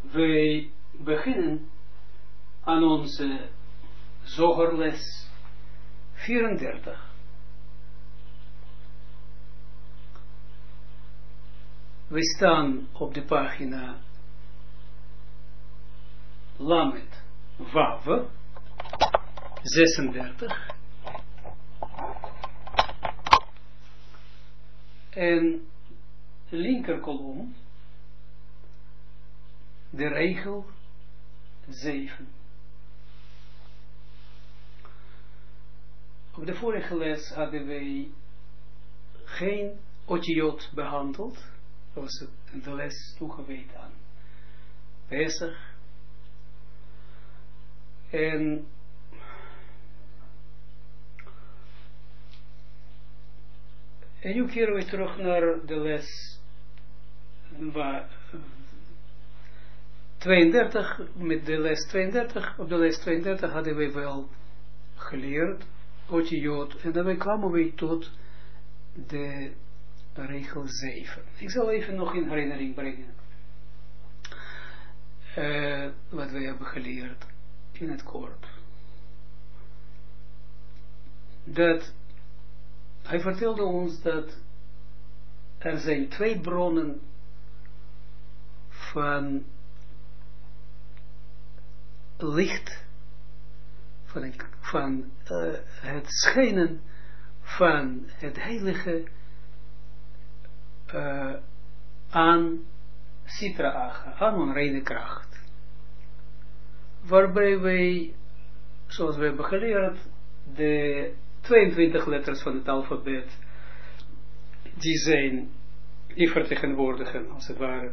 Wij beginnen aan onze zogerles 34. We staan op de pagina Lamet Wav 36 en linkerkolom de regel 7. Op de vorige les hadden wij geen otiot behandeld. Dat was de les toegewijd aan Pesach. En nu keren we terug naar de les 32, met de les 32, op de les 32 hadden we wel geleerd, otiot, en dan kwamen we tot de regel 7. Ik zal even nog in herinnering brengen, wat we hebben geleerd, in het kort. Dat, hij vertelde ons dat er zijn twee bronnen van licht, van het schijnen van het heilige aan Sitra Achra, aan onreine kracht. Waarbij wij, zoals we hebben geleerd, de 22 letters van het alfabet, die vertegenwoordigen, als het ware,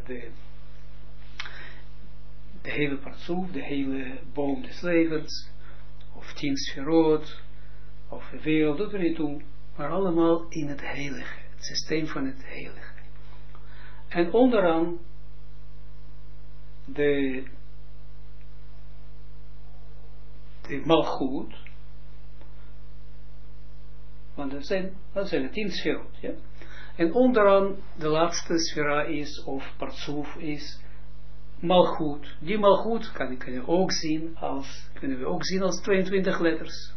de hele partsoef, de hele boom des levens, of 10 sferot, of de wereld, doet er niet toe, maar allemaal in het heilige, het systeem van het heilige. En onderaan de malgoed, want dat zijn 10 sferot, ja. En onderaan de laatste sfera is, of partsoef is, malgoed. Die malgoed kunnen we ook zien als 22 letters.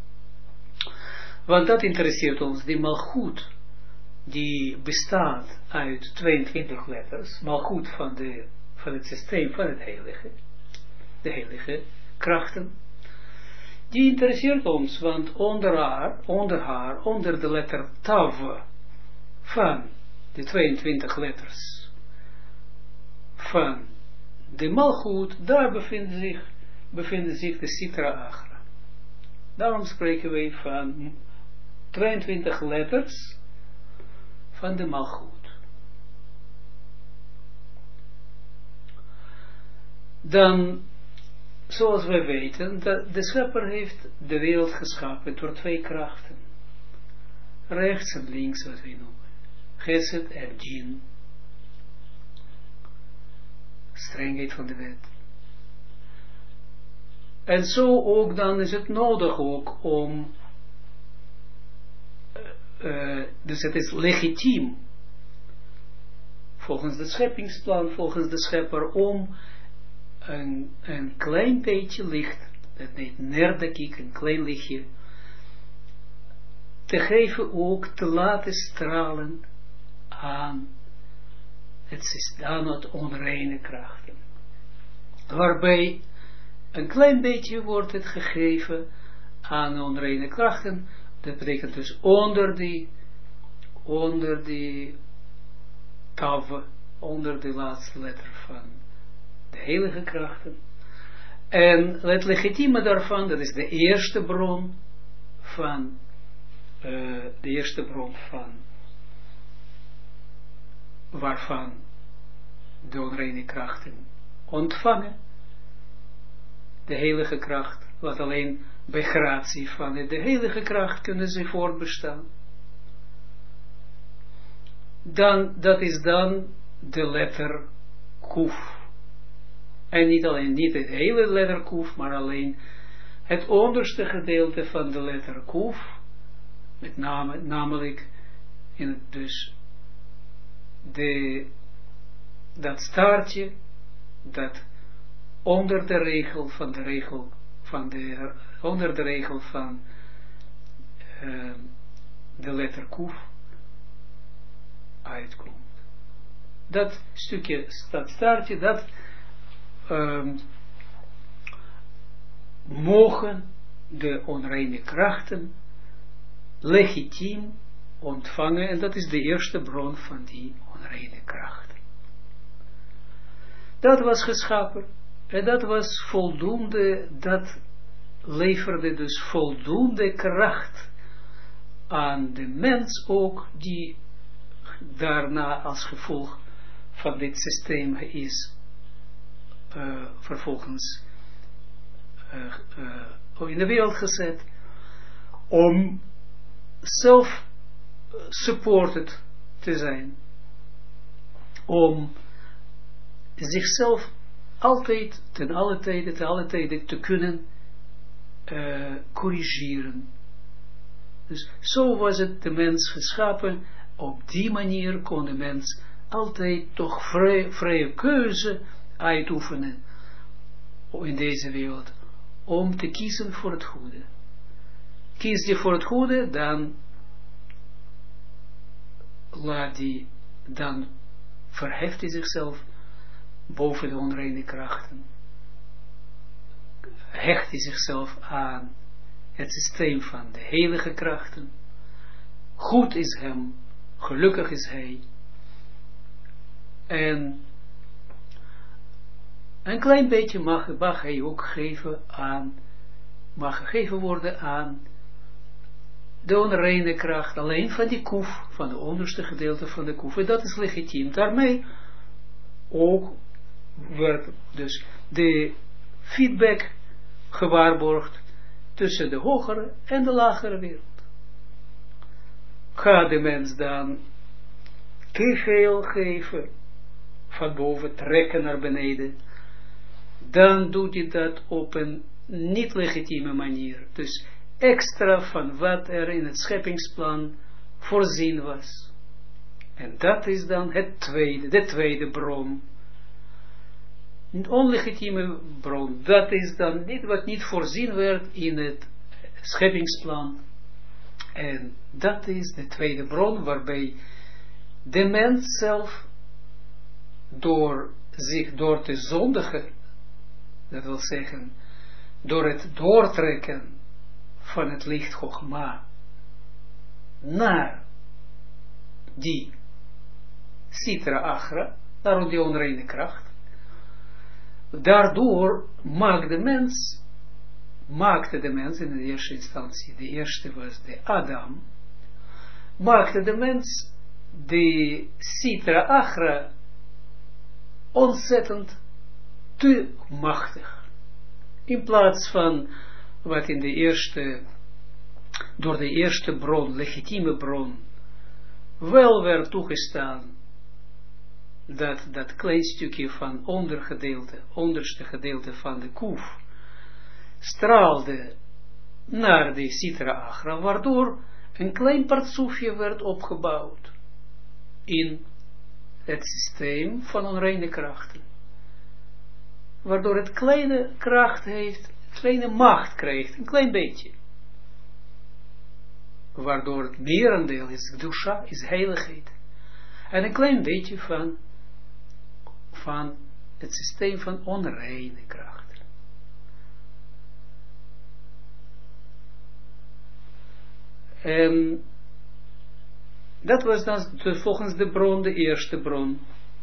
Want dat interesseert ons, die malgoed, die bestaat uit 22 letters, malgoed van het systeem van het heilige, de heilige krachten, die interesseert ons, want onder de letter Tav van de 22 letters van de malgoed, daar bevinden zich de Sitra Achra. Daarom spreken wij van 22 letters van de malgoed. Dan, zoals wij weten, de schepper heeft de wereld geschapen door 2 krachten. Rechts en links, wat wij noemen. Gesed en Djin. Strengheid van de wet. En zo ook dan is het nodig ook om, dus het is legitiem, volgens het scheppingsplan, volgens de schepper, om een klein beetje licht, dat heet nerdekik, een klein lichtje, te geven, ook te laten stralen aan het onreine krachten. Waarbij een klein beetje wordt het gegeven aan onreine krachten. Dat betekent dus onder die tav, onder de laatste letter van de heilige krachten. En het legitieme daarvan, dat is de eerste bron van waarvan de onreine krachten ontvangen. De heilige kracht, wat alleen bij gratie van de heilige kracht kunnen ze voortbestaan. Dat is dan de letter Kuf. En niet het hele letter Kuf, maar alleen het onderste gedeelte van de letter Kuf, met name, namelijk in het, dus dat staartje dat onder de regel van de letter Kuf uitkomt. Dat stukje, dat staartje, dat mogen de onreine krachten legitiem ontvangen, en dat is de eerste bron van die onreine krachten. Dat was geschapen, en dat was voldoende, dat leverde dus voldoende kracht aan de mens ook, die daarna als gevolg van dit systeem is vervolgens in de wereld gezet, om zelf supported te zijn, om zichzelf altijd, ten alle tijden te kunnen corrigeren. Dus zo was het de mens geschapen. Op die manier kon de mens altijd toch vrije keuze uitoefenen in deze wereld, om te kiezen voor het goede. Kies je voor het goede, dan verheft hij zichzelf boven de onreine krachten. Hecht hij zichzelf aan het systeem van de heilige krachten. Goed is hem, gelukkig is hij. En een klein beetje mag hij ook gegeven worden aan de onreine kracht, alleen van die Kuf, van de onderste gedeelte van de Kuf. En dat is legitiem. Daarmee ook werd dus de feedback gewaarborgd tussen de hogere en de lagere wereld. Gaat de mens dan kefeel geven, van boven trekken naar beneden, dan doet hij dat op een niet legitieme manier. Dus extra van wat er in het scheppingsplan voorzien was. En dat is dan de tweede bron. Een onlegitieme bron, dat is dan niet wat niet voorzien werd in het scheppingsplan. En dat is de tweede bron, waarbij de mens zelf door te zondigen, dat wil zeggen, door het doortrekken van het licht Chogma naar die Sitra Achra, naar die onreine kracht, daardoor maakte de mens in de eerste instantie, de eerste was de Adam, maakte de mens de Sitra Achra ontzettend te machtig. In plaats van wat in de eerste, door de eerste bron, legitieme bron, wel werd toegestaan, dat klein stukje van onderste gedeelte van de Kuf, straalde naar de Sitra Achra, waardoor een klein partsoefje werd opgebouwd in het systeem van onreine krachten. Waardoor het kleine kracht heeft, kleine macht krijgt, een klein beetje. Waardoor het merendeel is Gdusha, is heiligheid. En een klein beetje van het systeem van onreine krachten. En dat was dan volgens de bron, de eerste bron.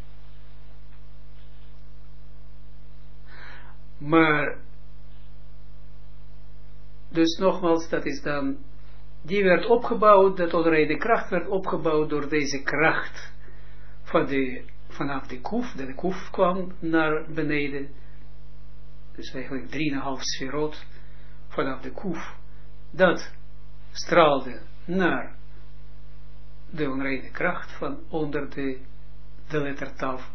Maar, dus nogmaals, dat is dan, die werd opgebouwd, dat onreine kracht werd opgebouwd door deze kracht vanaf de Kuf, de Kuf kwam naar beneden, dus eigenlijk 3,5 sferot vanaf de Kuf, dat straalde naar de onreine kracht van onder de letter Tav.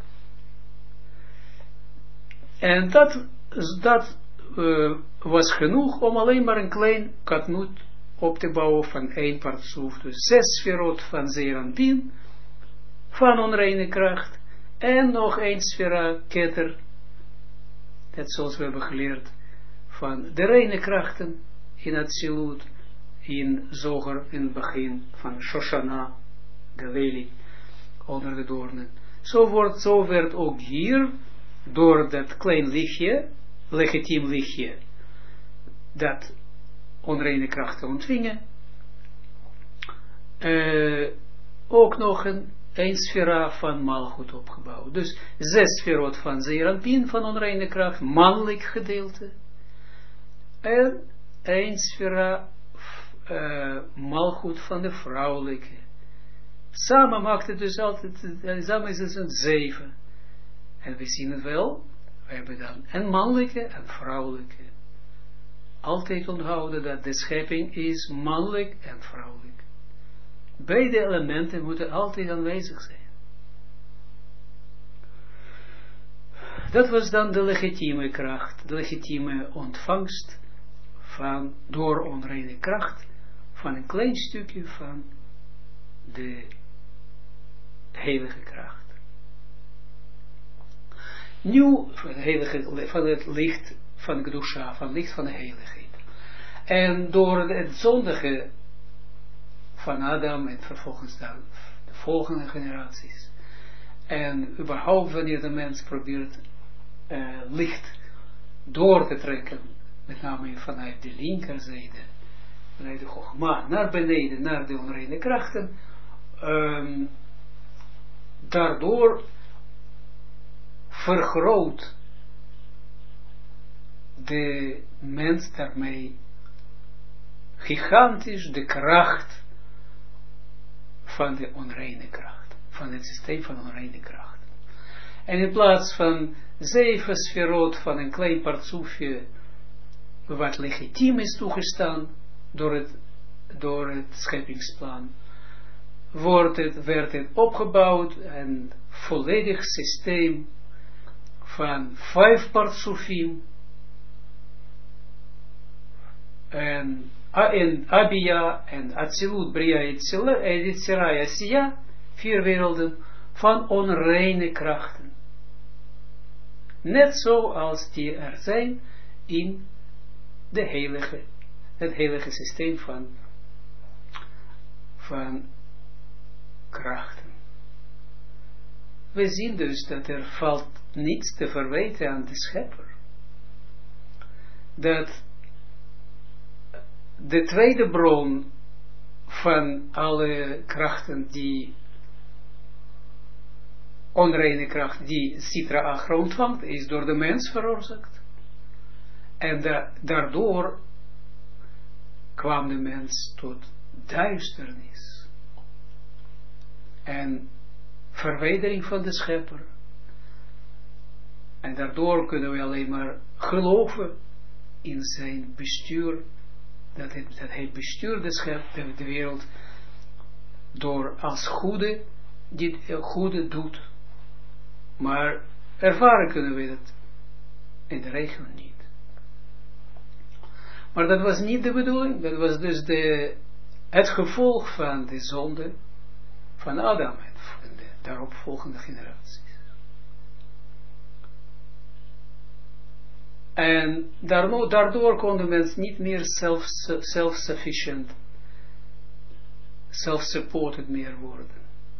En dat was genoeg om alleen maar een klein katnoot op te bouwen van 1 partsoef, dus 6 sferot van Zeranpin, van onreine kracht, en nog 1 sfera ketter Dat zoals we hebben geleerd van de reine krachten in het Atsilut, in Zoger, in het begin van Shoshana, de lelie, onder de doornen. Zo werd ook hier, door dat klein lichtje, legitiem lichtje, dat onreine krachten ontvingen, ook nog een sfera van Malchut opgebouwd. Dus 6 sferot van Zeranpin, van onreine kracht, mannelijk gedeelte, en 1 sfera Malchut van de vrouwelijke. Samen maakt het dus altijd, samen is het een 7. En we zien het wel, we hebben dan een mannelijke en vrouwelijke. Altijd onthouden dat de schepping is mannelijk en vrouwelijk. Beide elementen moeten altijd aanwezig zijn. Dat was dan de legitieme kracht, de legitieme ontvangst van, door onreine kracht, van een klein stukje van de heilige kracht. Nu, van het licht van Kedusha, van het licht van de heiligheid. En door het zondige van Adam en vervolgens dan de volgende generaties. En überhaupt wanneer de mens probeert licht door te trekken, met name vanuit de linkerzijde, vanuit de Chogma, naar beneden, naar de onreine krachten, daardoor vergroot de mens daarmee gigantisch de kracht van de onreine kracht, van het systeem van onreine kracht. En in plaats van 7 sferot van een klein partsoefje, wat legitiem is toegestaan door het scheppingsplan, werd het opgebouwd, een volledig systeem van 5 partsoefim, en Abia en Atsilut, Bria, Yetzira, Asiya, 4 werelden van onreine krachten. Net zoals die er zijn in het heilige systeem van krachten. We zien dus dat er valt niets te verwijten aan de schepper. Dat de tweede bron van alle krachten die onreine kracht die Sitra Achra ontvangt, is door de mens veroorzaakt. En daardoor kwam de mens tot duisternis. En verwijdering van de schepper. En daardoor kunnen we alleen maar geloven in zijn bestuur, dat hij bestuurt de wereld door als goede, die goede doet. Maar ervaren kunnen we dat in de regel niet. Maar dat was niet de bedoeling, dat was dus het gevolg van de zonde van Adam en de daaropvolgende generaties. En daardoor kon de mens niet meer self-sufficient, self-supported meer worden.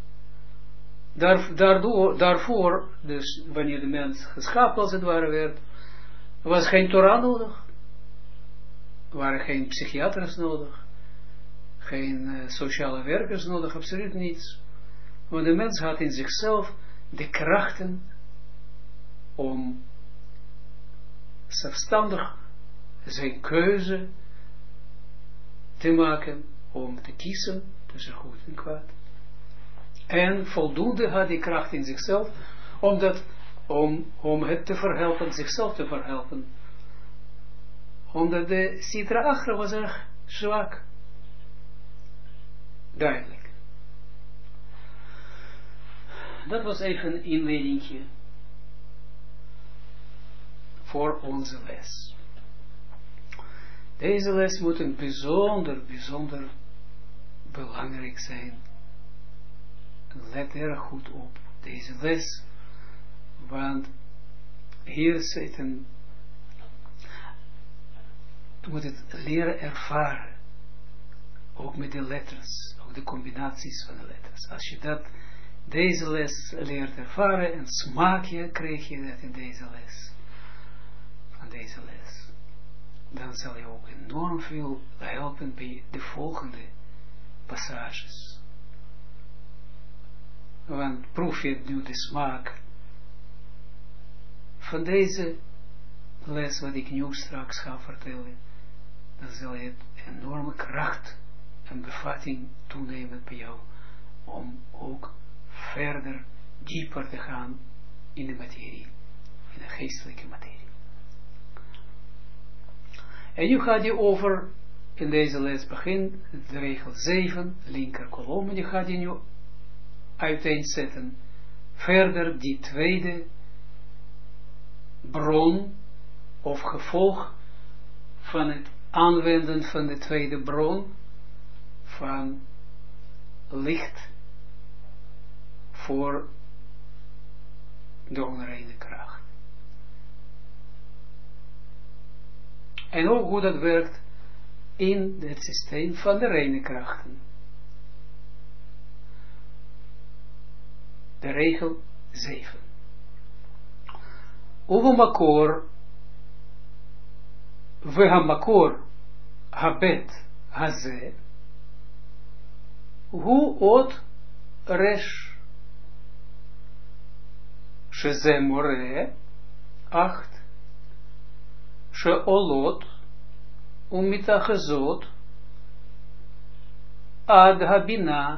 Daarvoor, dus wanneer de mens geschapen als het ware werd, was geen Torah nodig. Er waren geen psychiaters nodig, geen sociale werkers nodig, absoluut niets. Want de mens had in zichzelf de krachten om zelfstandig zijn keuze te maken, om te kiezen tussen goed en kwaad. En voldoende had die kracht in zichzelf, om het te verhelpen, zichzelf te verhelpen. Omdat de Sitra Achra was erg zwak. Duidelijk. Dat was even een inleidingje voor onze les. Deze les moet een bijzonder belangrijk zijn. Let erg goed op deze les, want hier zitten Je moet het leren ervaren. Ook met de letters, ook de combinaties van de letters. Als je deze les leert ervaren, en smaakje krijg je dat in deze les. Van deze les. Dan zal je ook enorm veel helpen bij de volgende passages. Want proef je nu de smaak van deze les wat ik nu straks ga vertellen, dan zal je enorme kracht en bevatting toenemen bij jou om ook verder, dieper te gaan in de materie, in de geestelijke materie. En nu gaat je over, in deze les begin, de regel 7, linker kolom, en je gaat je nu uiteenzetten. Verder die tweede bron, of gevolg van het aanwenden van de tweede bron, van licht voor de onreine kracht. En ook hoe dat werkt in het systeem van de reine krachten. De regel 7. Uvamakor, vehamakor, habet, haze, hu ot resh, שזה מורה, 8, שעולות ומתאחזות עד הבינה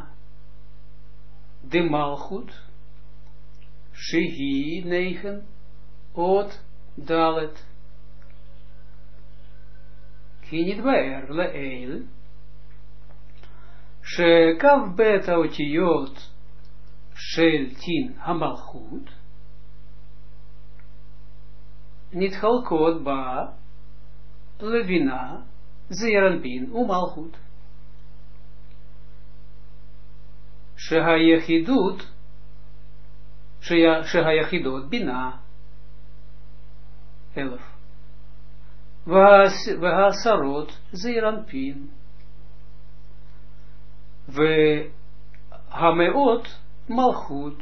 דמלכות, שהיא 9, אות ד', כי נתבאר לעיל, שכ"ב האותיות של תין המלכות, נתחלקות בה לבינה, זעיר אנפין ומלכות. שהיחידות בינה 11 והעשרות זעיר אנפין והמאות מלכות.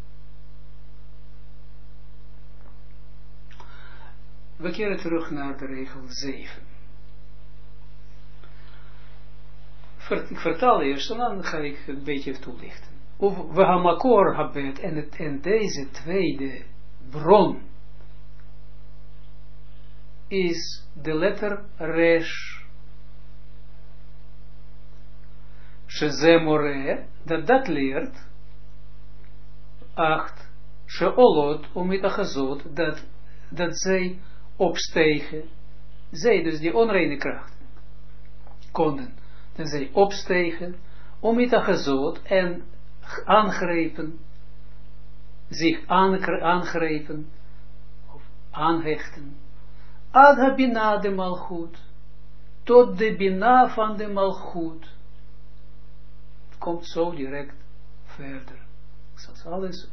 We keren terug naar de regel 7. Ik vertaal eerst en dan ga ik een beetje toelichten. We gaan makor habet en deze tweede bron is de letter resh. Shezemore, dat leert 8. Sheolot umitachazot, dat zij opstegen, zij dus die onreine kracht konden, dat zij opstegen, umitachazot en aangrepen, zich aangrepen, of aanhechten, ad ha bina de malchut, tot de bina van de malchut. Het komt zo direct verder. Ik zal alles,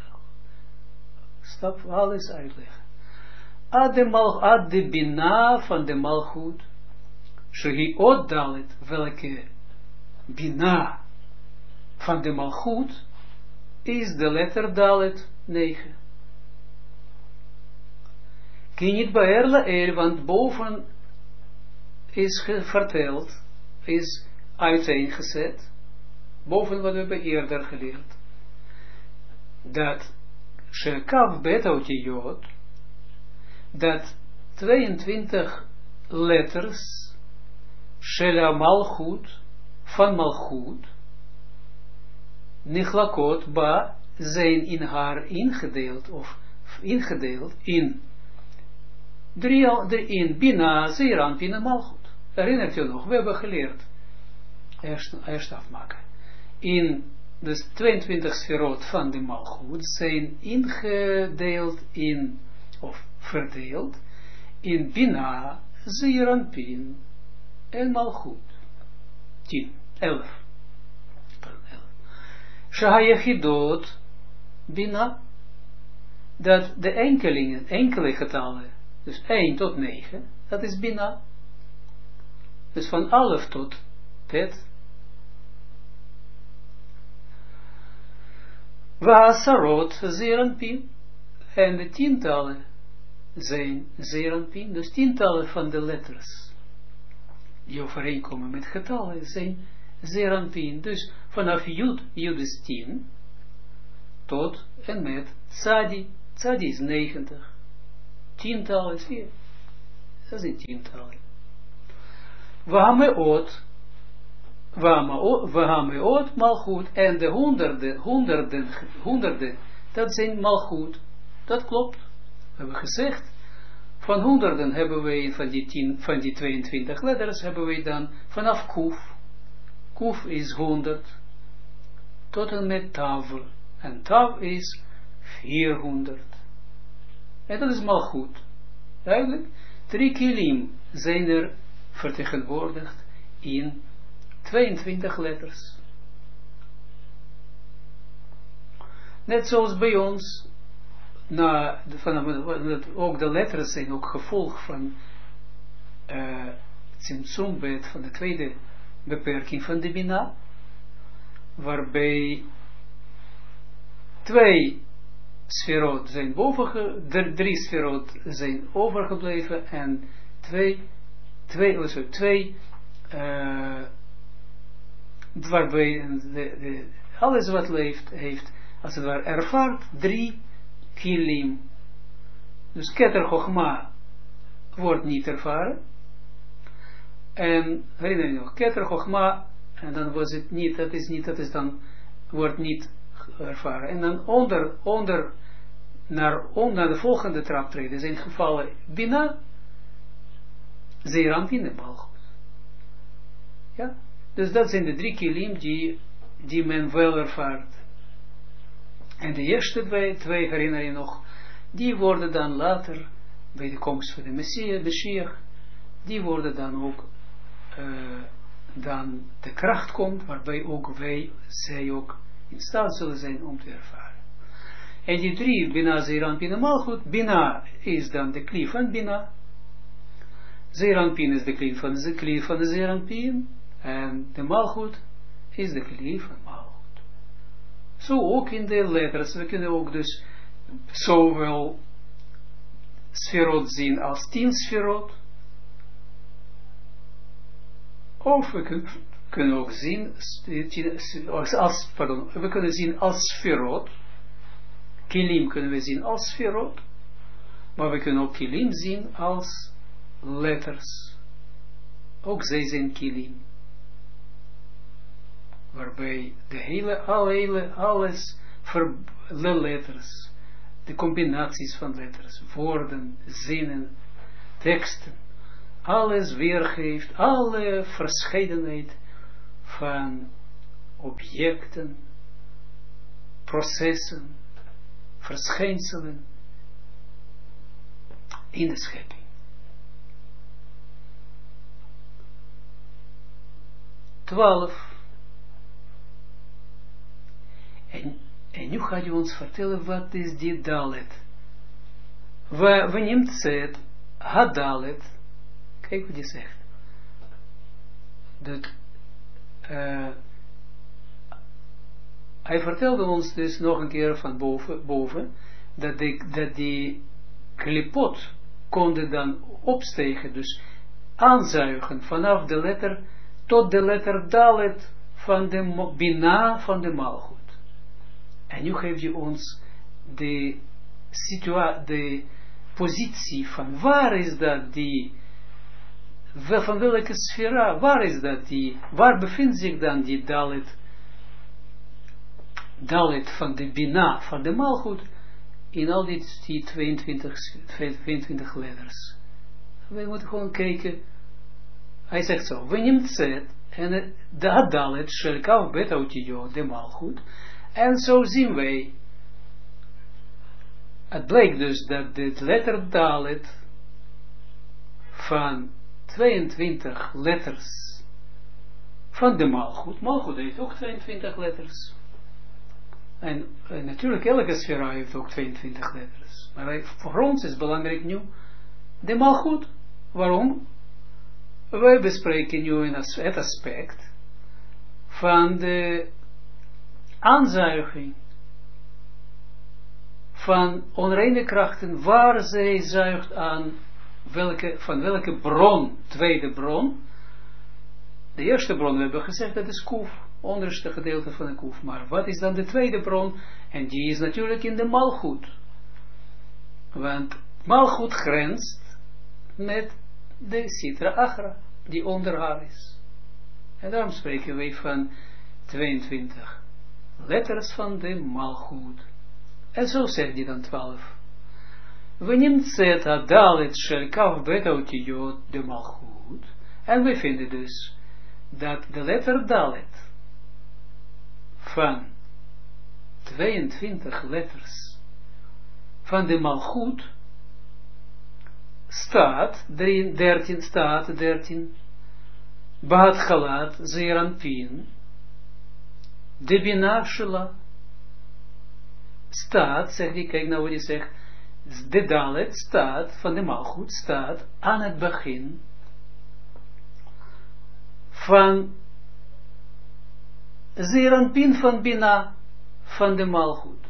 alles uitleggen. Ad de bina van de malchut, shehi od dalet, welke bina van de malchut is de letter dalet 9. Kinit baerla el, want boven is verteld, is uiteengezet, boven wat we hebben eerder geleerd, dat shekav bet otiyot, dat 22 letters shela malchut, van malchut, nichlakot ba, zijn in haar ingedeeld, of ingedeeld in in bina, zeir anpin en malchut. Herinnert u nog, we hebben geleerd, eerst afmaken, in de 22 sferot van de malchut zijn ingedeeld in, of verdeeld, in bina, zeir anpin en malchut. 11. Shahayachidot bina, dat de enkele getallen, dus 1 tot 9, dat is bina. Dus van alef tot tet. Wasarot zeranpin. En de tientallen zijn zeranpin. Dus tientallen van de letters die overeenkomen met getallen zijn zeranpin. Dus vanaf Jud, Jud is 10, tot en met Tzadi. Tzadi is 90. Tientallen is 4. Dat zijn tientallen. Wahameot malchut. En de honderden, dat zijn malchut. Dat klopt. We hebben gezegd, van honderden hebben wij, van die 22 letters, hebben wij dan vanaf Kuf. Kuf is 100, tot en met Tav. En Tav is 400. En dat is malchut. Duidelijk? 3 kilim zijn er vertegenwoordigd in 22 letters. Net zoals bij ons, ook de letters zijn ook gevolg van Tzimtzumbet, van de tweede beperking van de Bina, waarbij 2 sferot zijn drie sferot zijn overgebleven en waarbij alles wat leeft heeft als het ware ervaart 3 kilim. Dus Keter Chochma wordt niet ervaren. En herinner je nog, Keter Chochma, en dan was het niet, dat is dan, wordt niet ervaren. En dan naar de volgende traptreden zijn gevallen Bina, Zeranpin en Malchut. Ja? Dus dat zijn de 3 kilim die men wel ervaart. En de eerste twee herinner je nog, die worden dan later, bij de komst van de Messias, die worden dan ook, dan de kracht komt, waarbij ook zij ook in staat zullen zijn om te ervaren. En die 3, Bina, Zeranpin en Malchut, Bina is dan de klie van Bina, Zeranpin is de klie van de Zeranpin, en de Malchut is de klie van Malchut. Zo ook in de letters, we kunnen ook dus zowel sferot zien als 10 sferot, of we kunnen ook zien, we kunnen zien als sferot, kilim kunnen we zien als sferot, maar we kunnen ook kilim zien als letters. Ook zij zijn kilim. Waarbij alles, de letters, de combinaties van letters, woorden, zinnen, teksten, alles weergeeft, alle verscheidenheid van objecten, processen, verschijnselen in de schepping. En nu gaat hij ons vertellen wat is die dalet. We neemt zet, hadalet. Kijk wat hij zegt. Dat, hij vertelde ons dus nog een keer van boven dat die klipot konden dan opstegen, dus aanzuigen vanaf de letter tot de letter dalet van de bina van de malchut. En nu geeft je ons de positie van waar is dat van welke sfera, waar bevindt zich dan die dalet van de bina van de malchut in al die 22 letters. We moeten gewoon kijken. Hij zegt zo, we neemt zet en de dalet shel kav bet autiyo de malchut. En zo zien wij, het blijkt dus dat de letter dalet van 22 letters van de malchut heeft ook 22 letters. En natuurlijk elke sfera heeft ook 22 letters. Maar voor ons is belangrijk nu de malchut. Waarom? wij bespreken nu het aspect van de aanzuiging van onreine krachten, waar zij zuigt aan van welke bron, tweede bron. De eerste bron, we hebben gezegd, dat is Kuf, onderste gedeelte van de Kuf. Maar wat is dan de tweede bron? En die is natuurlijk in de Malchut. Want Malchut grenst met de Sitra Achra, die onder haar is. En daarom spreken wij van 22 letters van de Malchut. En zo zegt hij dan 12. We nemen zeta dalet shel kaf beta otiyot de Malchut. En we vinden dus dat de letter dalet van 22 letters van de Malchut staat 13 Baat Galat Zeranpin de Bina Shela staat, zegt hij, kijk nou wat hij zegt, de dalet staat, van de Malchut staat aan het begin van Zeranpin van Bina van de Malchut.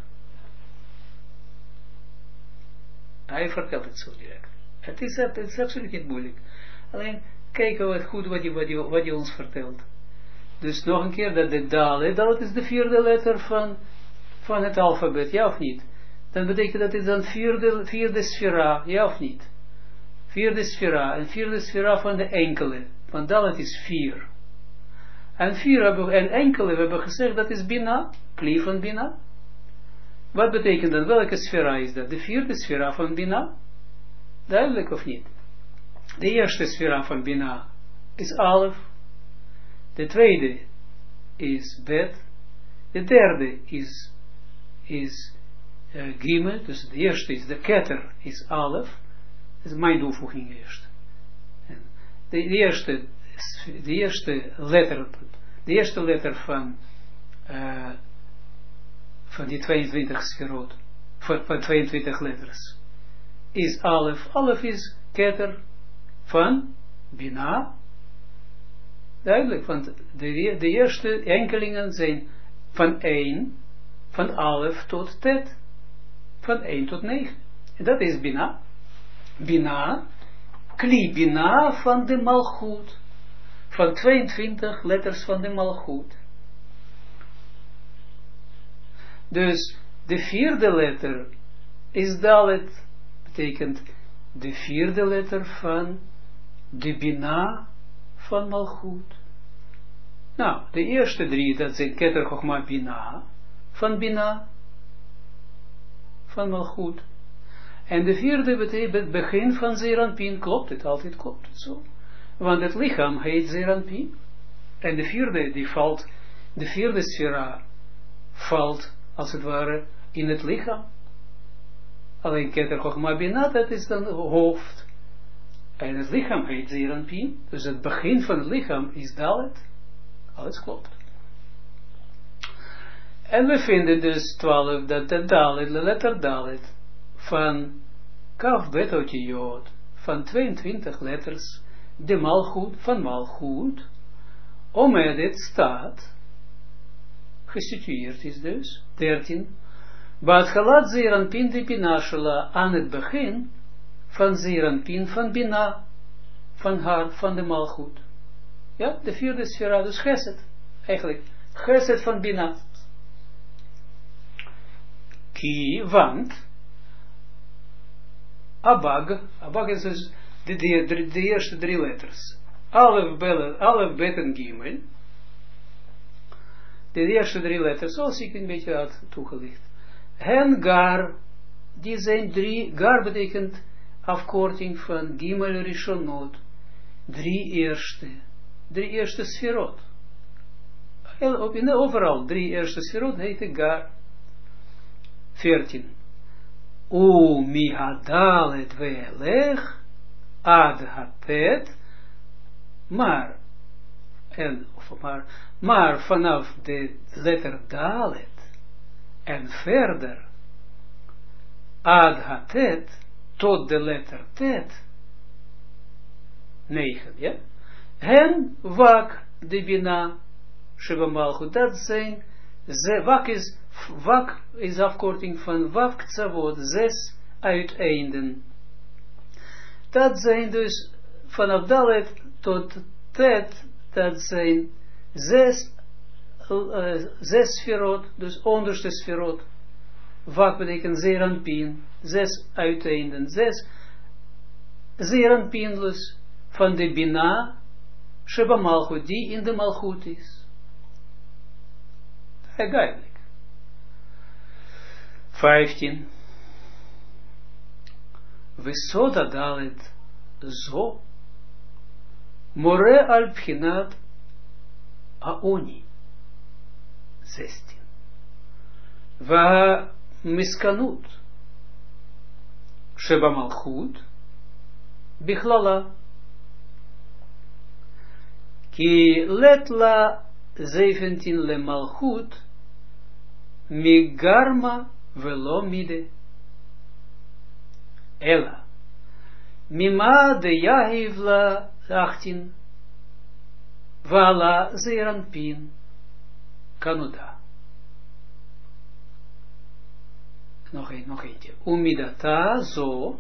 Hij vertelt het zo direct. Het is absoluut niet moeilijk. Alleen kijken we goed wat hij ons vertelt. Dus nog een keer, dat de dalet is de vierde letter van het alfabet, ja of niet? Dan betekent dat is dan vierde sfera, ja of niet? Vierde sfera, en vierde sfera van de enkele. Want dalet is 4. En 4 en enkele, we hebben gezegd, dat is Bina, kli van Bina. Wat betekent dan, welke sfera is dat? De vierde sfera van Bina? Duidelijk of niet? De eerste sfera van Bina is Alef. De tweede is Bet. De derde is Gimel. Dus de eerste is de ketter, is Alef. Dat is mijn toevoeging eerst. En de eerste letter van die 22 sferot, van 22 letters, is Alef. Alef is ketter van Bina. Duidelijk, want de eerste enkelingen zijn van 1, van Alef tot Tet, van 1 tot 9. En dat is Bina. Bina, kli Bina van de Malchut, van 22 letters van de Malchut. Dus de vierde letter is Dalet, betekent de vierde letter van de Bina van Malchut. Nou, de eerste 3, dat zijn Keter Chochma Bina, van Malchut. En de vierde betekent het begin van Zeranpin, klopt het, altijd klopt het zo. Want het lichaam heet Zeranpin. En de vierde, de vierde sfera valt, als het ware, in het lichaam. Alleen Keter Chochma Bina, dat is dan het hoofd. En het lichaam heet Zeranpin, dus het begin van het lichaam is Dalet. Alles klopt. En we vinden dus 12, dat de Dalet, de letter Dalet, van Kaf Bet Otiyot, van 22 letters, de Malchut, van Malchut, Omedet staat, gesitueerd is dus, 13, Baat Galat Zeranpin de Bina Shela, aan het begin van Zeranpin van Bina, van haar, van de Malchut. Ja, de vierde sfera, dus Geset, eigenlijk, Geset van Bina. Want, Abag is dus de eerste 3 letters. Alef, Bet en Gimel. De eerste 3 letters, zoals ik een beetje had toegelicht. En Gar, die zijn 3, Gar betekent afkorting van Gimel Rishonot. 3 eerste sferot. Overal 3 eerste sferot heet Gar. 14. Mihadalet ve'elech ad hatet, maar vanaf de letter Dalet en verder ad hatet tot de letter Tet 9, ja? hen wak de bina shebamalchut, dat zijn, wak is afkorting van wak tzavot, 6 uiteinden. Dat zijn dus vanaf dalet tot tet, dat zijn 6 sferot, dus onderste sferot. Wak betekent zeranpien, 6 uiteinden, 6 zeranpien dus van de bina sheba malchut, die in de malchut is. Duidelijk. 15. Vesoda dalet zo more al pchinat aoni. 16. Va miskanut sheba malchut bichlala ki let la 17 le malchut migarma velo mide ela mima de yahivla 18 vala zeranpin kanuda. Nog eentje. Umidata zo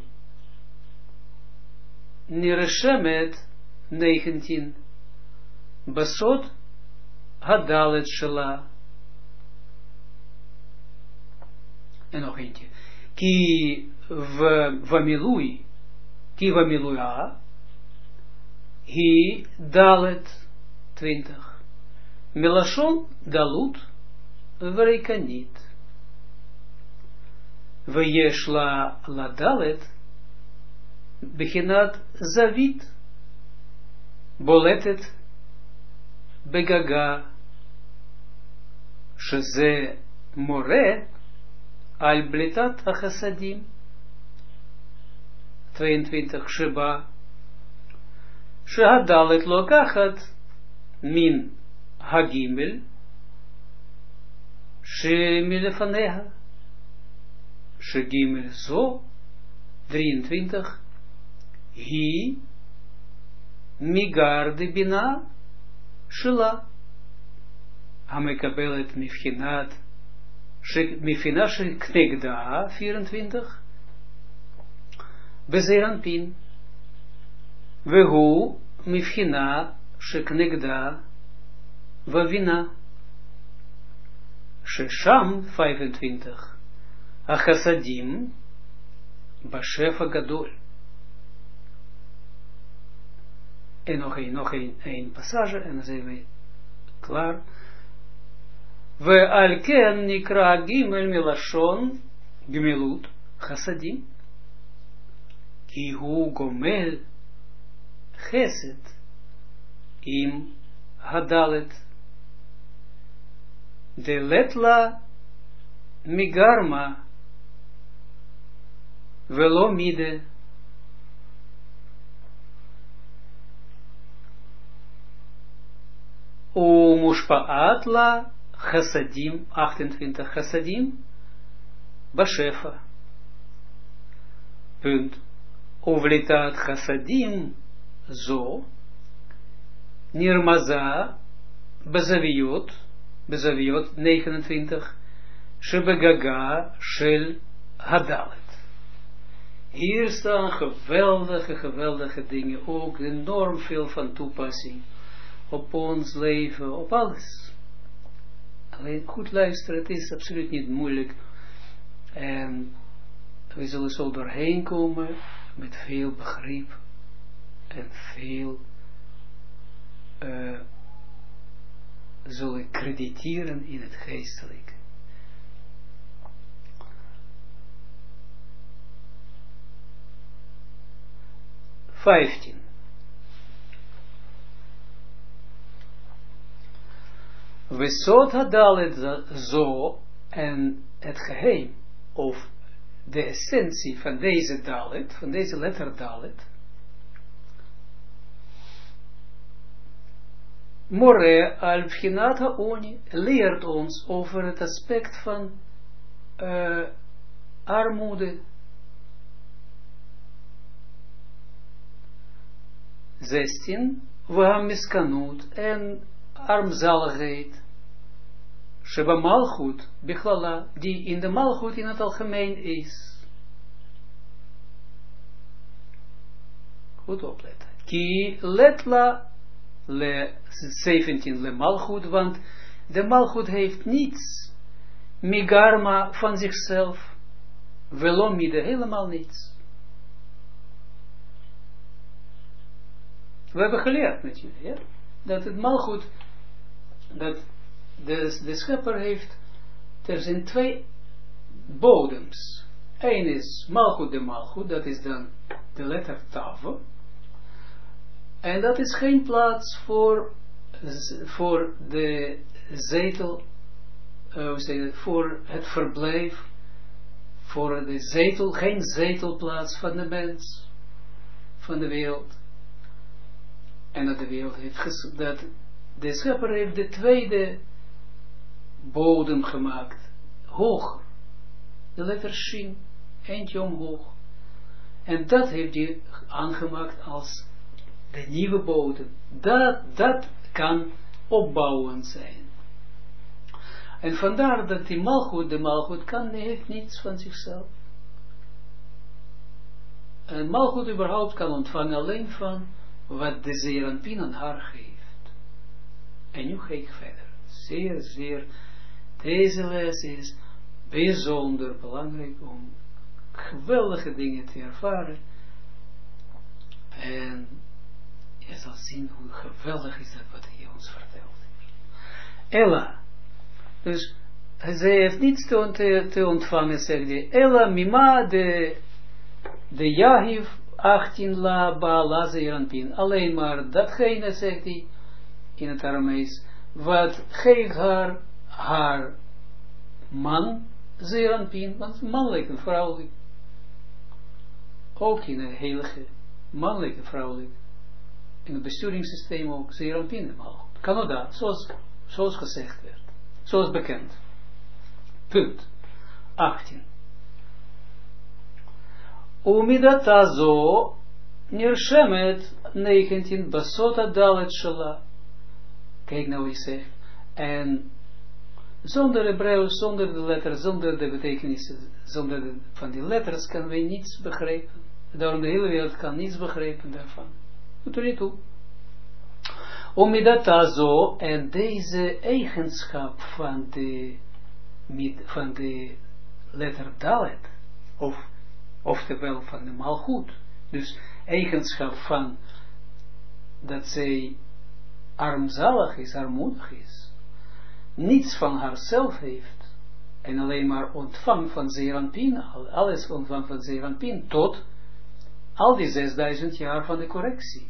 nireshemet 19 basot hadalet shela. En nog eentje. Ki vamilui a hi dalet 20 melashon galut vreikanit. Veyesh la dalet bechinat zavit boletet begaga sheze more al blitat achasadim. 22 sheba shehadalet lokachat min hagimel shemilefaneha shegimel zo. 23 hi migar de bina shela hamekabelet mifchinat mifina sheknegda. 24 bezeranpin vehu mifchina sheknegda vavina shesham. 25 achasadim bashefa gadol. En nog een passage en dan zijn we klaar. We alken nikra gimel milashon gemilut chasadim ki hu gomel chesed im hadalet de letla migarma velo mide. Umushpaat la chasadim. 28 chasadim bashefa. Punt. Uvlitat chasadim zo nirmaza bezaviot 29 shebegaga shel hadalet. Hier staan geweldige dingen, ook enorm veel van toepassing op ons leven, op alles. Alleen goed luisteren, het is absoluut niet moeilijk. En we zullen zo doorheen komen met veel begrip en veel zullen crediteren in het geestelijke. Vijftien. We zot hadalet zo, en het geheim, of de essentie van deze dalet, van deze letter dalet, more al bchinat haoni, leert ons over het aspect van armoede. 16 Miskanut en armzaligheid. Sheba malchut, bichlala, die in de malchut in het algemeen is. Goed opletten. Ki letla le 17 le malchut, want de malchut heeft niets. Migarma van zichzelf. Velomide, helemaal niets. We hebben geleerd met jullie, ja? Dat het malchut, dat de schepper heeft, er zijn twee bodems. Eén is malchut de malchut, dat is dan de letter Tav. En dat is geen plaats voor de zetel, voor het verblijf, voor de zetel, geen zetelplaats van de mens, van de wereld. En dat de wereld heeft dat de schepper heeft de tweede bodem gemaakt, hoger, de letter Shin, eentje omhoog. En dat heeft hij aangemaakt als de nieuwe bodem. Dat kan opbouwend zijn. En vandaar dat de malchut heeft niets van zichzelf. En malchut überhaupt kan ontvangen alleen van wat de Zeranpin aan haar geeft. En nu ga ik verder. Zeer, deze les is bijzonder belangrijk om geweldige dingen te ervaren. En je zal zien hoe geweldig is dat wat hij ons vertelt. Ella. Dus zij heeft niets te ontvangen, zegt hij. Ella mima de Yahiv 18 la baala Zeranpin. Alleen maar datgene, zegt hij in het Aramees, wat geeft haar man Zeranpin, want mannelijk en vrouwelijk. Ook in het heilige, mannelijk en vrouwelijk. In het besturingssysteem ook Zeranpin. Canada, zoals gezegd werd. Zoals bekend. Punt. 18. Umidata zo nirshemet 19 basota dalet shala. Kijk nou wie zegt. En zonder Hebreeuws, zonder de letters, zonder de betekenissen, van die letters kan wij niets begrijpen. Daarom de hele wereld kan niets begrijpen daarvan. Doet er niet toe. Omidata zo, en deze eigenschap van de letter Dalet, oftewel van de malchut, dus eigenschap van dat zij armzalig is, armoedig is, niets van haarzelf heeft, en alleen maar ontvangt van Zeranpin, alles ontvangt van Zeranpin, tot al die 6000 jaar van de correctie.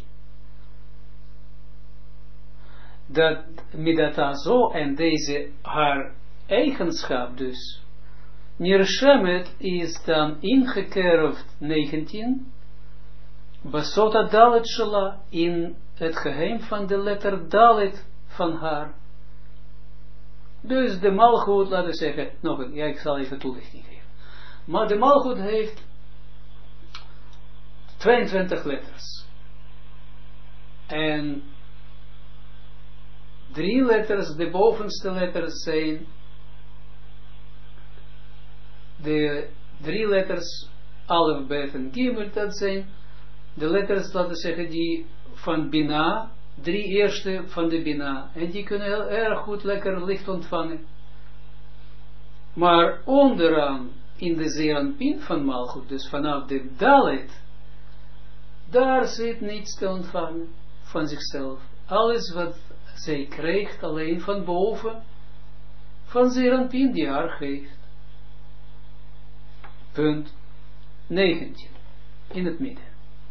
Dat midata zo en deze haar eigenschap dus, Nirshemet is dan ingekerfd 19, Basota Dalet Shala, in het geheim van de letter Dalet van haar. Dus de malchut, laten we zeggen, ja, ik zal even toelichting geven. Maar de malchut heeft 22 letters. En 3 letters, de bovenste letters zijn de 3 letters, Alef, Bet en Gimel, dat zijn de letters, laten we zeggen, die van Bina, 3 eerste van de Bina, en die kunnen heel erg goed lekker licht ontvangen. Maar onderaan, in de Zeranpin van Malchut, dus vanaf de Dalet, daar zit niets te ontvangen van zichzelf. Alles wat zij krijgt alleen van boven, van Zeranpin die haar geeft. Punt 19. In het midden.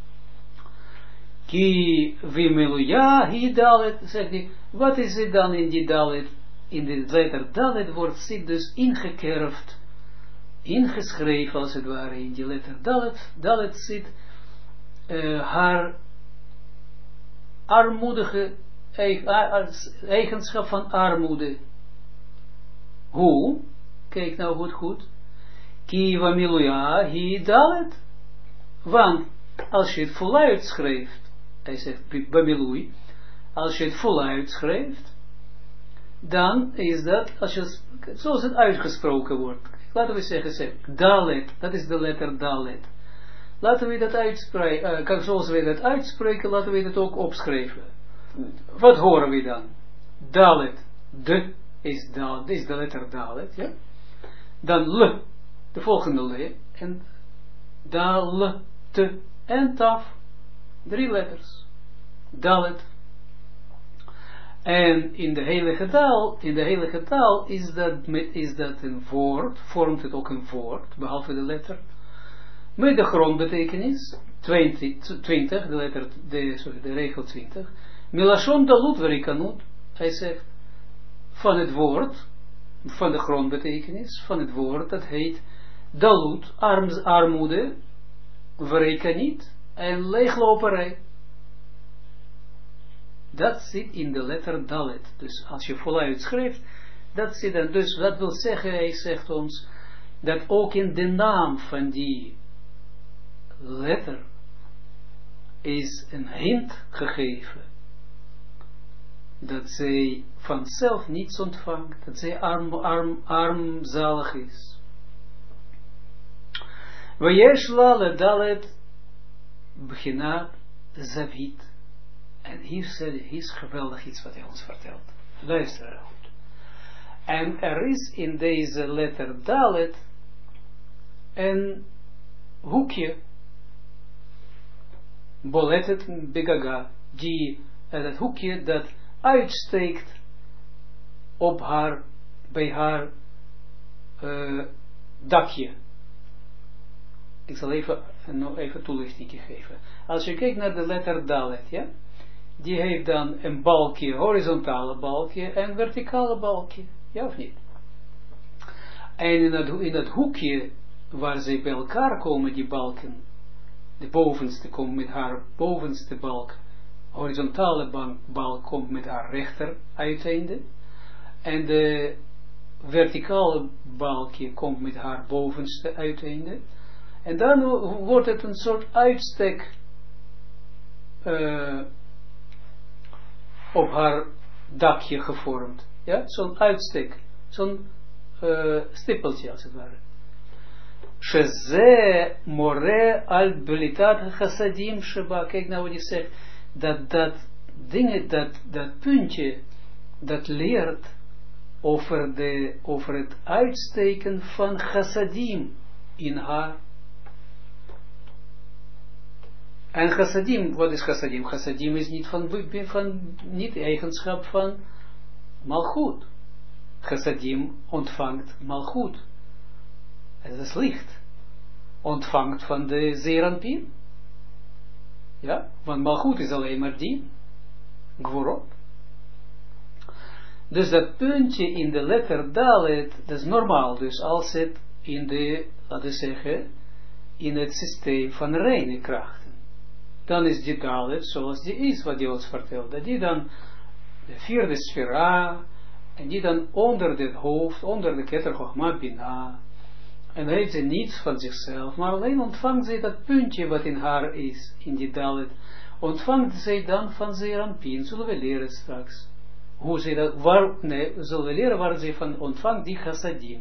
Ki vimeluja hi dalet, zegt hij, wat is het dan in die dalet? In de letter dalet wordt zit dus ingekerfd, ingeschreven als het ware in die letter dalet. Dalet zit haar armoedige eigenschap van armoede. Hoe? Kijk nou goed. Ki vamiluja hi dalet. Want als je het voluit schrijft, hij zegt bamilui, als je het voluit schrijft, dan is dat, zoals het uitgesproken wordt. Laten we zeggen, dalet, dat is de letter dalet. Laten we dat uitspreken, zoals we dat uitspreken, laten we dat ook opschrijven. Wat horen we dan? Dalet, is de letter dalet, ja? Dan l, de volgende le, en dal, te, en taf, 3 letters. Dalet. En in de heilige taal is dat een woord, vormt het ook een woord, behalve de letter, met de grondbetekenis, 20, de regel 20, Milashon dalut verikanut, hij zegt, van het woord, van de grondbetekenis, van het woord, dat heet dalut, armoede, verikanit, en leegloperij. Dat zit in de letter dalet. Dus als je voluit schrijft, dat zit dan. Dus dat wil zeggen, hij zegt ons, dat ook in de naam van die letter is een hint gegeven. Dat zij vanzelf niets ontvangt. Dat zij armzalig is. Weyesh la le dalet beginat zavit. En hier is geweldig iets wat hij ons vertelt. Luister goed. En er is in deze letter dalet een hoekje. Boletet begaga. Dat hoekje dat uitsteekt op bij haar dakje. Ik zal even toelichting geven. Als je kijkt naar de letter dalet, ja, die heeft dan een balkje, horizontale balkje en verticale balkje, ja of niet? En in dat hoekje waar ze bij elkaar komen, die balken, de bovenste komt met haar bovenste balk, horizontale balk komt met haar rechter uiteinde, en de verticale balkje komt met haar bovenste uiteinde, en dan wordt het een soort uitstek op haar dakje gevormd. Ja, zo'n uitstek, zo'n stippeltje als het ware. Sheze more al belitat chassadim sheba. Kijk nou wat hij zegt, dat puntje, dat leert over het uitsteken van chassadim in haar. En chassadim, wat is chassadim? Chassadim is niet eigenschap van malchut. Chassadim ontvangt malchut. Het is licht. Ontvangt van de zeeranpien. Ja, want malchut is alleen maar die. Gvorot. Dus dat puntje in de letter dalet, dat is normaal. Dus als het in de, laten we zeggen, in het systeem van reine krachten. Dan is die dalet zoals die is, wat hij ons vertelt. Dat die dan de vierde sfera, en die dan onder het hoofd, onder de keter Chochma Bina, en heeft ze niets van zichzelf, maar alleen ontvangt zij dat puntje wat in haar is, in die dalet, ontvangt zij dan van Zeranpien, zullen we leren straks. Hoe zij dat, zullen we leren waar zij van ontvangt, die chassadim.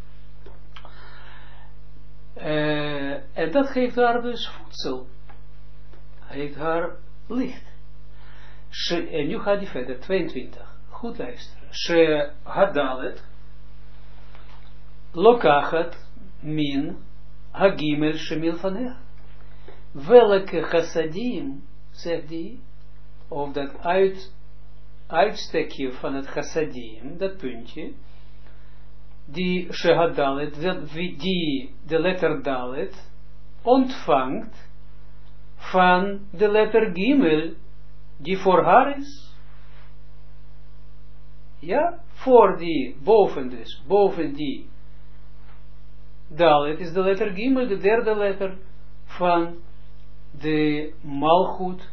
En dat geeft haar dus voedsel. Heeft haar licht. En nu gaat hij verder, 22. Goed luisteren. She hadalet lokachat min hagimel shemil vaneh. Welke chassadim, zegt hij, of dat uitstekje van het chassadim, dat puntje, die she hadalet, die de letter dalet ontvangt van de letter Gimel, die voor haar is. Ja, voor die, boven die Dalet is de letter Gimel, de derde letter van de Malchut,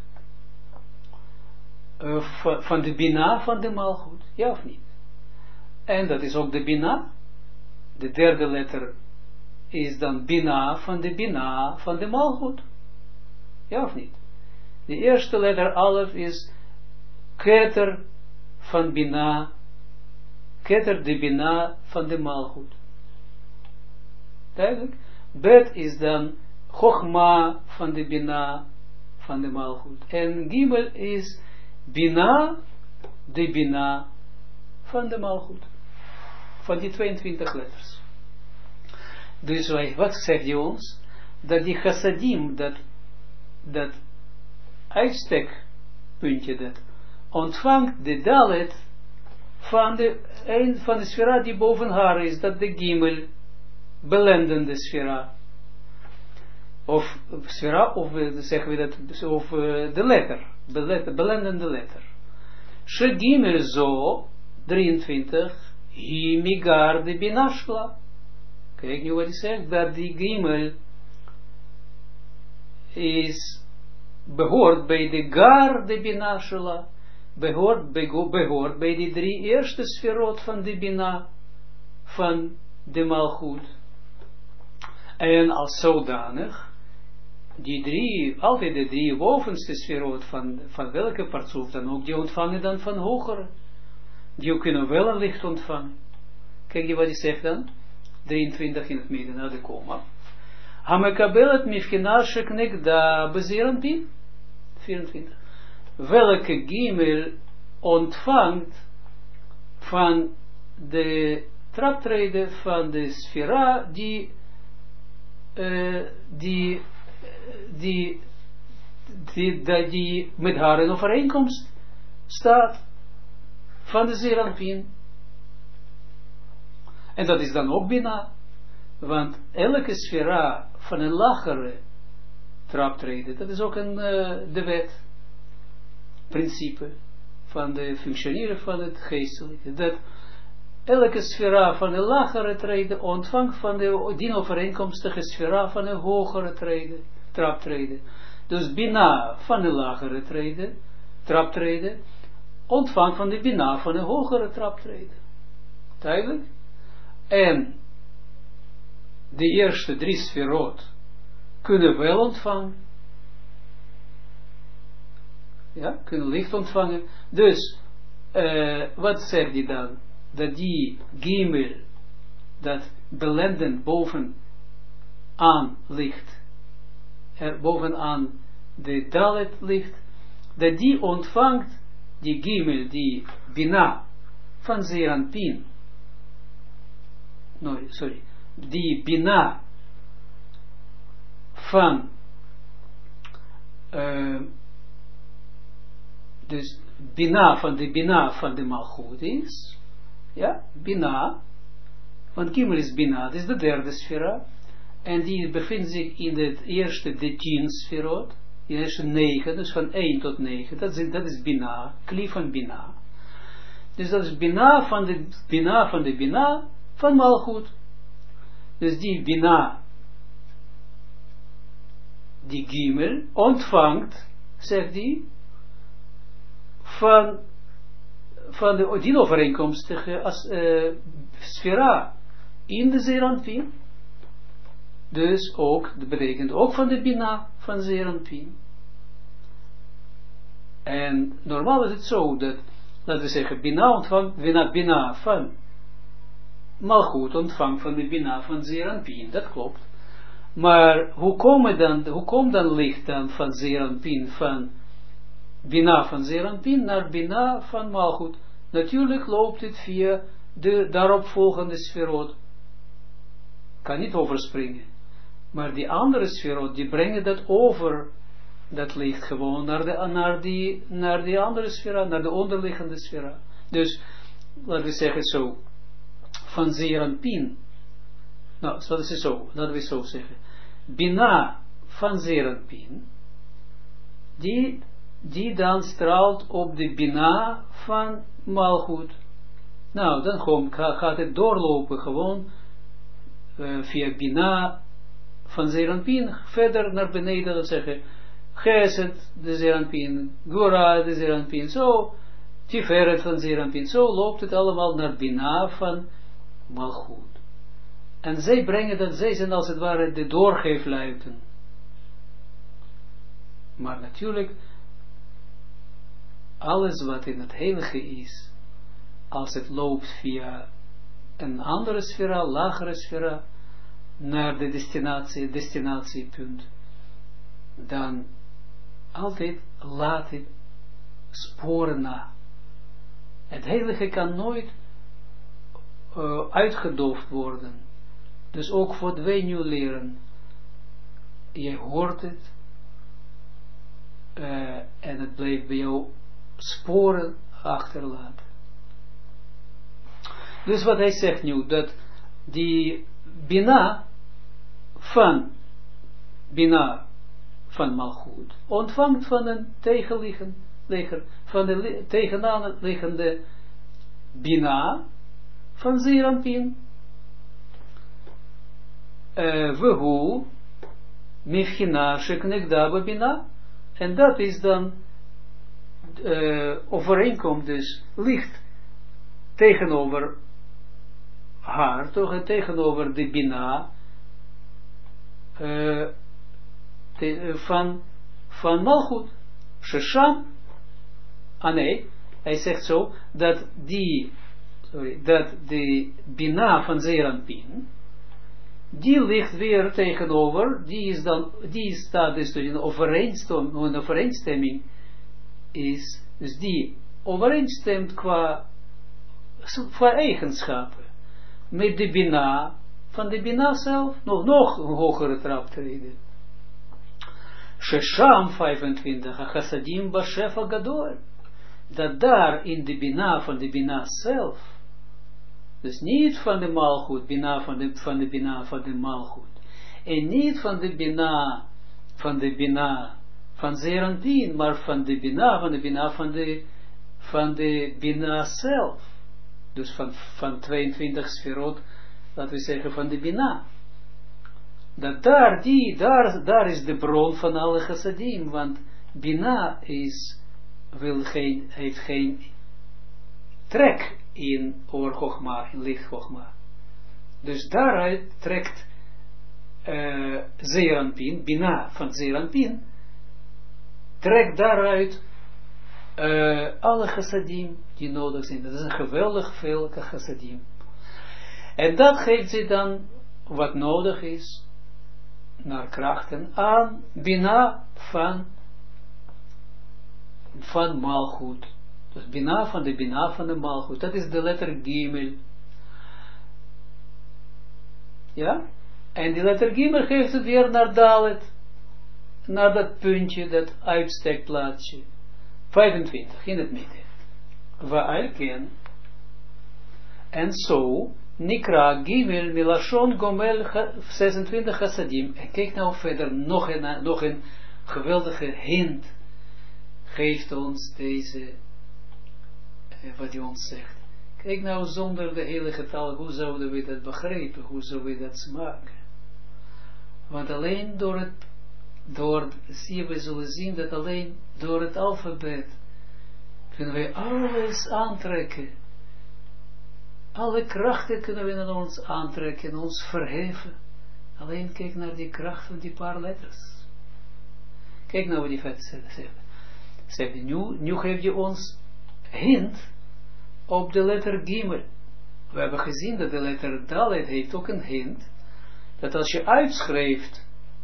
van de Bina van de Malchut, ja of niet? En dat is ook de Bina, de derde letter is dan Bina van de Malchut. Ja of niet? De eerste letter Alef is keter van Bina, keter de Bina van de Malchut. Duidelijk? Bet is dan Chochma van de Bina van de Malchut. En Gimel is Bina, de Bina van de Malchut. Van die 22 letters. Dus wat zegt hij ons? Dat die chassadim, dat uitstekpuntje, dat ontvangt de dalet van de sfera die boven haar is, dat de Gimel, belendende sfera. Of sfera, of zeggen we dat, of de letter, belendende letter. She Gimel zo, 23, hi migar de binashla. Kijk nu wat hij zegt, dat die Gimel behoort bij de gar de binashla, behoort bij die 3 eerste sferot van de bina, van de Malchut. En als zodanig, altijd de 3 bovenste sferot van welke partsoef dan ook, die ontvangen dan van hogere. Die kunnen wel een licht ontvangen. Kijk je wat hij zegt dan? 23 in het midden, na de komma. Hamekabelet mifkina sheknek da bezeranpin. 24. Welke Gimel ontvangt van de traptreden van de sfera die met haar in overeenkomst staat van de Zeranpin. En dat is dan ook Bina, want elke sfera van een lagere traptreden, dat is ook de wet, principe van de functioneren van het geestelijke, dat elke sfera van een lagere treden ontvangt van de dienovereenkomstige sfera van een hogere traptreden. Dus Bina van een lagere traptreden ontvangt van de Bina van een hogere traptreden. Duidelijk? En de eerste 3 sferot kunnen wel ontvangen. Ja, kunnen licht ontvangen. Dus, wat zegt hij dan? Dat die Gimel, dat belendend bovenaan ligt, bovenaan de Dalet ligt, dat die ontvangt, die Gimel, die Bina, van Zeranpin. Sorry, die Bina van dus Bina van de Malchut is, ja, Bina, want Gimel is Bina, dat is de derde sfera, en die bevindt zich in het eerste de 10 sferot, in de eerste 9, dus van 1 tot 9, dat is Bina, kli van Bina. Dus dat is Bina van de Bina van Malchut. Dus die Bina, die Gimel, ontvangt, zegt die, van de dienovereenkomstige sfera in de Zeranpin. Dus ook, dat betekent ook van de Bina van Zeranpin. En normaal is het zo dat, laten we zeggen, Bina ontvangt, Bina van Malchut ontvangt van de Bina van Zeranpin, dat klopt. Maar hoe komt dan licht dan van Zeranpin, van Bina van Zeranpin naar Bina van Malchut? Natuurlijk loopt het via de daaropvolgende sferot. Kan niet overspringen. Maar die andere sferot, die brengen dat over, dat licht gewoon naar die andere sfera, naar de onderliggende sfera. Dus, laten we zeggen zo, van Zeranpin, nou, laten we zo zeggen, Bina van Zeranpin, die dan straalt op de Bina van Malchut. Nou, dan gaat het doorlopen gewoon via Bina van Zeranpin verder naar beneden, dat zeggen Chesed de Zeranpin, Gora de Zeranpin, zo Tiferet van Zeranpin, zo loopt het allemaal naar Bina van Malchut. En zij brengen dat, zij zijn als het ware de doorgeefluiten. Maar natuurlijk, alles wat in het heilige is, als het loopt via een andere sfera, lagere sfera, naar de destinatiepunt, dan altijd laat het sporen na. Het heilige kan nooit uitgedoofd worden. Dus ook wat wij nu leren, je hoort het, en het blijft bij jou sporen achterlaten. Dus wat hij zegt nu, dat die Bina van Malchut ontvangt van een tegenligger, van de tegenaan liggende Bina van Zeer Anpin. Vehu Mifchina Sheknegda Bina, en dat is dan overeenkomt, dus licht tegenover haar, toch, tegenover de Bina van Malchut. Shesham, nee, hij zegt zo, dat de Bina van Zeer Anpin, die ligt weer tegenover, die staat dus in overeenstemming is, dus die overeenstemt qua eigenschappen met de Bina, van de Bina zelf, nog een hogere traptreden. Shesham 25, Chassadim Bashefa Gadol, dat daar in de Bina van de Bina zelf, dus niet van de Malchut, Bina van de Bina van de Malchut, en niet van de Bina van Zeer Anpin, maar van de Bina van de Bina zelf. Dus van 22 sferot, laten we zeggen, van de Bina. Dat daar is de bron van alle chassadim, want Bina heeft geen trek in Or Chochma, in licht Chochma. Dus daaruit trekt Zeer Anpin, Bina van Zeer Anpin, trekt daaruit alle chassadim die nodig zijn. Dat is een geweldig veel chassadim. En dat geeft ze dan wat nodig is naar krachten aan Bina van Malchut. Dus Bina van de Malchut. Dat is de letter Gimel. Ja? En die letter Gimel geeft het weer naar Dalet. Naar dat puntje, dat uitstekplaatsje. 25, in het midden. Wa'alken. En zo, Nikra Gimel Milashon Gomel 26 Chassadim. En kijk nou verder, nog een geweldige hint geeft ons deze, wat hij ons zegt. Kijk nou, zonder de hele getal, hoe zouden we dat begrijpen, hoe zouden we dat smaken? Want alleen we zullen zien dat alleen door het alfabet kunnen wij alles aantrekken. Alle krachten kunnen we aan ons aantrekken, ons verheffen. Alleen kijk naar die kracht van die paar letters. Kijk nou wat die vet zeggen. Nu geef je ons hint op de letter Gimel. We hebben gezien dat de letter Dalet heeft ook een hint, dat als je uitschrijft,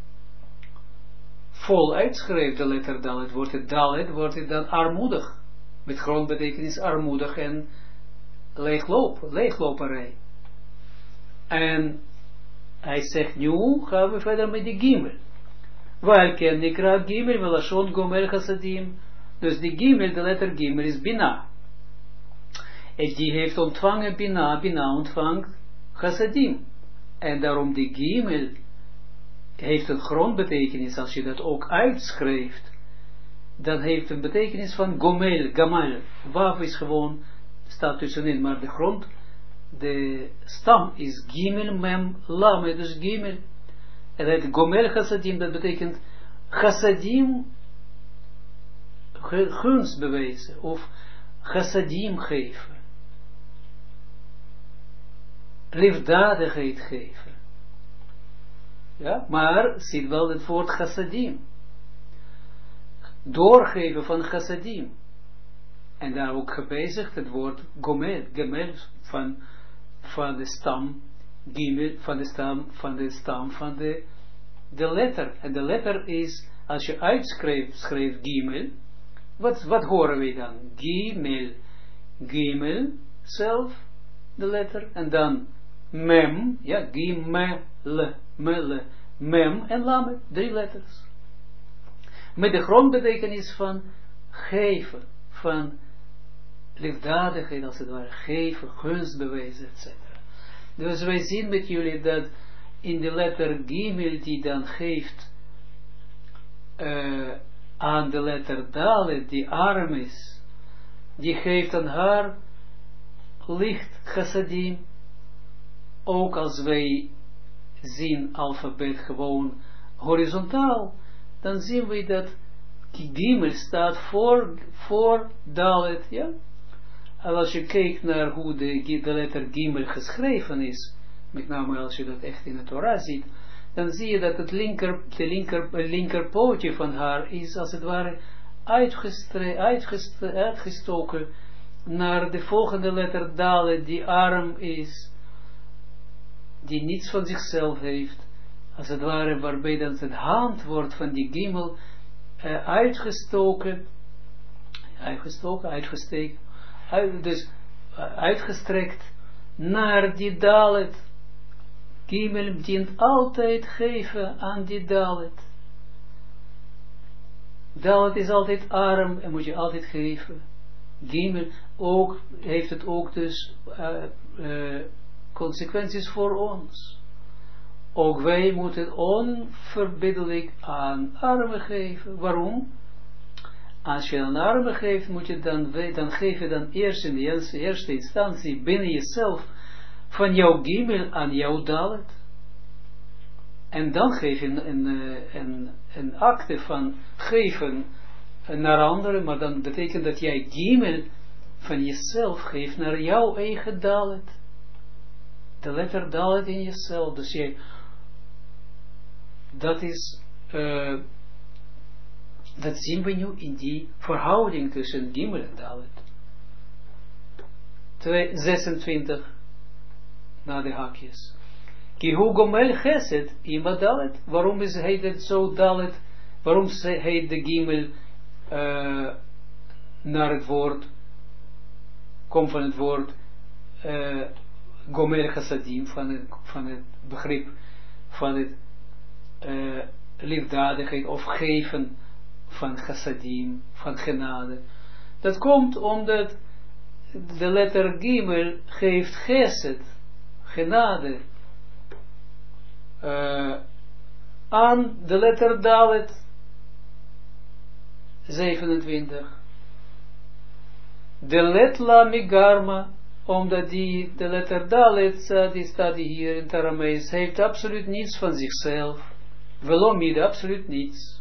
vol uitschrijft de letter Dalet, wordt het dan armoedig. Met grondbetekenis armoedig en leegloperij. En hij zegt, nu gaan we verder met die Gimel. Welke Nikra Gimel, Melashon Gomel Chassadim. Dus die Gimel, de letter Gimel is Bina. En die heeft ontvangen Bina ontvangt Chassadim. En daarom die Gimel heeft een grondbetekenis, als je dat ook uitschrijft, dan heeft een betekenis van Gamal. Waf is gewoon, staat tussenin, maar de stam is Gimel Mem Lame, dus Gimel. En het Gomel Chassadim, dat betekent Chassadim gunst bewijzen, of Chassadim geven. Liefdadigheid geven. Ja, maar ziet wel het woord chassadim. Doorgeven van chassadim. En daar ook gebezigd het woord gomel, gemel van de stam, gimel van de stam van de letter. En de letter is, als je schreef gimel, wat horen we dan? Gimel, gimel zelf, de letter, en dan mem, ja, gimel, mele, mem en lamet, 3 letters. Met de grondbetekenis van geven, van liefdadigheid als het ware, geven, gunst bewijzen, etc. Dus wij zien met jullie dat in de letter Gimel die dan geeft aan de letter Dalet, die arm is, die geeft aan haar licht chassadim, ook als wij zien alfabet gewoon horizontaal, dan zien we dat Gimel staat voor Dalet, ja. En als je kijkt naar hoe de letter Gimel geschreven is, met name als je dat echt in de Torah ziet, dan zie je dat het linkerpootje van haar is als het ware uitgestoken naar de volgende letter Dalet, die arm is, die niets van zichzelf heeft, als het ware, waarbij dan het hand wordt van die Gimel uitgestoken, dus uitgestrekt naar die Dalet. Gimel dient altijd geven aan die Dalet. Dalet is altijd arm en moet je altijd geven. Gimel ook, heeft het ook dus consequenties voor ons. Ook wij moeten onverbiddelijk aan armen geven. Waarom? Als je aan armen geeft, moet je dan geef je dan eerst in de eerste instantie binnen jezelf van jouw Gimel aan jouw Dalet. En dan geef je een acte van geven naar anderen, maar dan betekent dat jij Gimel van jezelf geeft naar jouw eigen Dalet. De letter Dalet in jezelf. Dus jij, dat is, dat zien we nu in die verhouding tussen Gimel en Dalet. 26 na de haakjes. Kihu gomel chesed ima Dalet. Waarom heet het zo Dalet? Waarom heet de Gimel naar het woord, komt van het woord gomel chassadim, van het begrip van het liefdadigheid of geven van chassadim, van genade. Dat komt omdat de letter Gimel geeft chesed, genade, aan de letter Dalet, 27. De letla migarma, omdat de letter Dalet, die staat hier in het Aramees, heeft absoluut niets van zichzelf. Velomide, absoluut niets.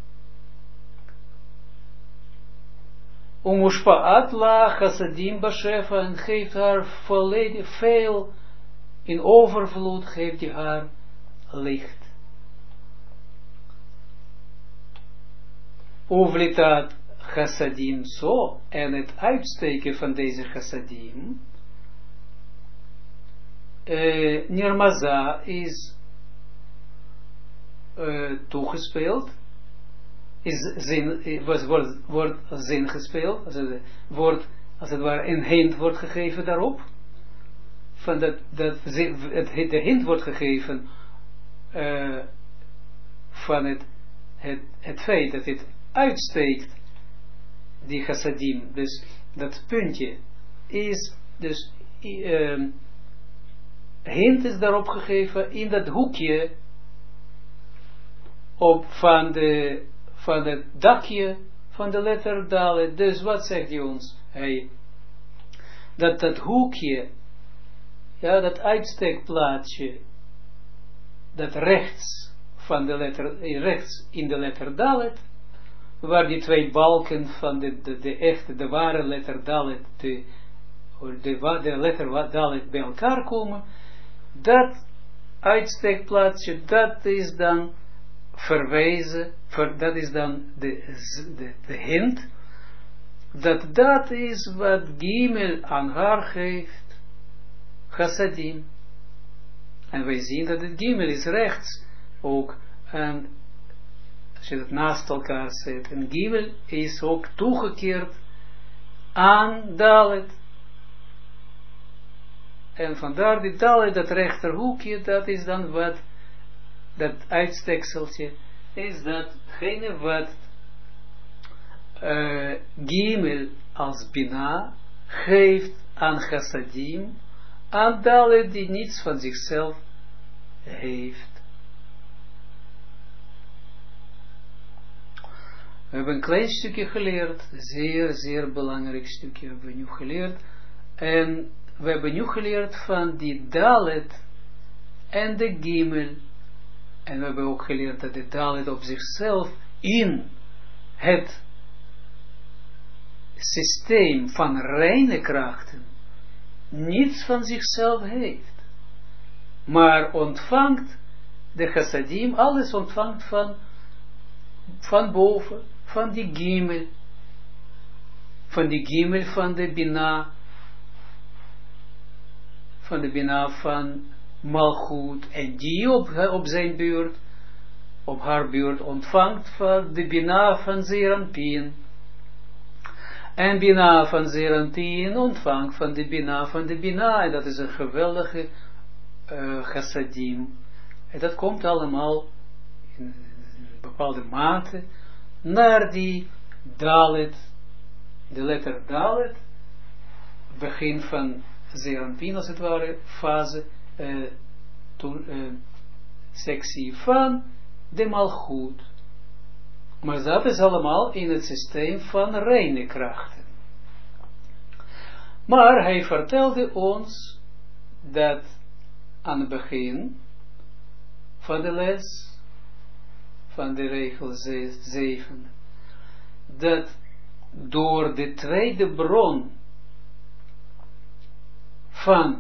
Umushpaat la chassadim bashefa, en geeft haar volledig veel, in overvloed geeft hij haar licht. Uvlitat chassadim zo, en het uitsteken van deze chassadim, nirmaza is toegespeeld, wordt zin gespeeld, als het ware een hint wordt gegeven daarop, van de hint wordt gegeven van het feit dat het uitsteekt, die chassadim, dus dat puntje is, dus hint is daarop gegeven in dat hoekje van het dakje van de letter Dalet. Dus wat zegt hij ons? Dat hoekje, ja, dat uitsteekplaatsje, dat rechts van de letter, rechts in de letter Dalet, waar die 2 balken van de ware letter Dalet, de letter Dalet bij elkaar komen, dat uitsteekplaatsje, dat is dan verwezen, dat is dan de hint, dat is wat Gimel aan haar geeft, chassadim. En wij zien dat het Gimel is rechts, ook, en als je het naast elkaar zet, en Gimel is ook toegekeerd aan Dalet. En vandaar die Dalet, dat rechterhoekje, dat is dan wat, dat uitstekseltje, is datgene wat Gimel als Bina geeft aan Chassadim, aan Dalet die niets van zichzelf heeft. We hebben een klein stukje geleerd, zeer, zeer belangrijk stukje hebben we nu geleerd. En we hebben nu geleerd van die Dalet en de Gimel. En we hebben ook geleerd dat de Dalet op zichzelf in het systeem van reine krachten niets van zichzelf heeft. Maar ontvangt de chassadim, alles ontvangt van boven, van die Gimel, van de Bina, van Malchut, en die op zijn beurt, op haar beurt ontvangt van de Bina van Zeranpien. En Bina van Zeranpien ontvangt van de Bina, en dat is een geweldige chassadim. En dat komt allemaal in bepaalde mate naar die Dalet, de letter Dalet, begin van Zeranpien als het ware, fase, sectie van de Malchut. Maar dat is allemaal in het systeem van reine krachten. Maar hij vertelde ons dat aan het begin van de les, van de regel 7, dat door de tweede bron van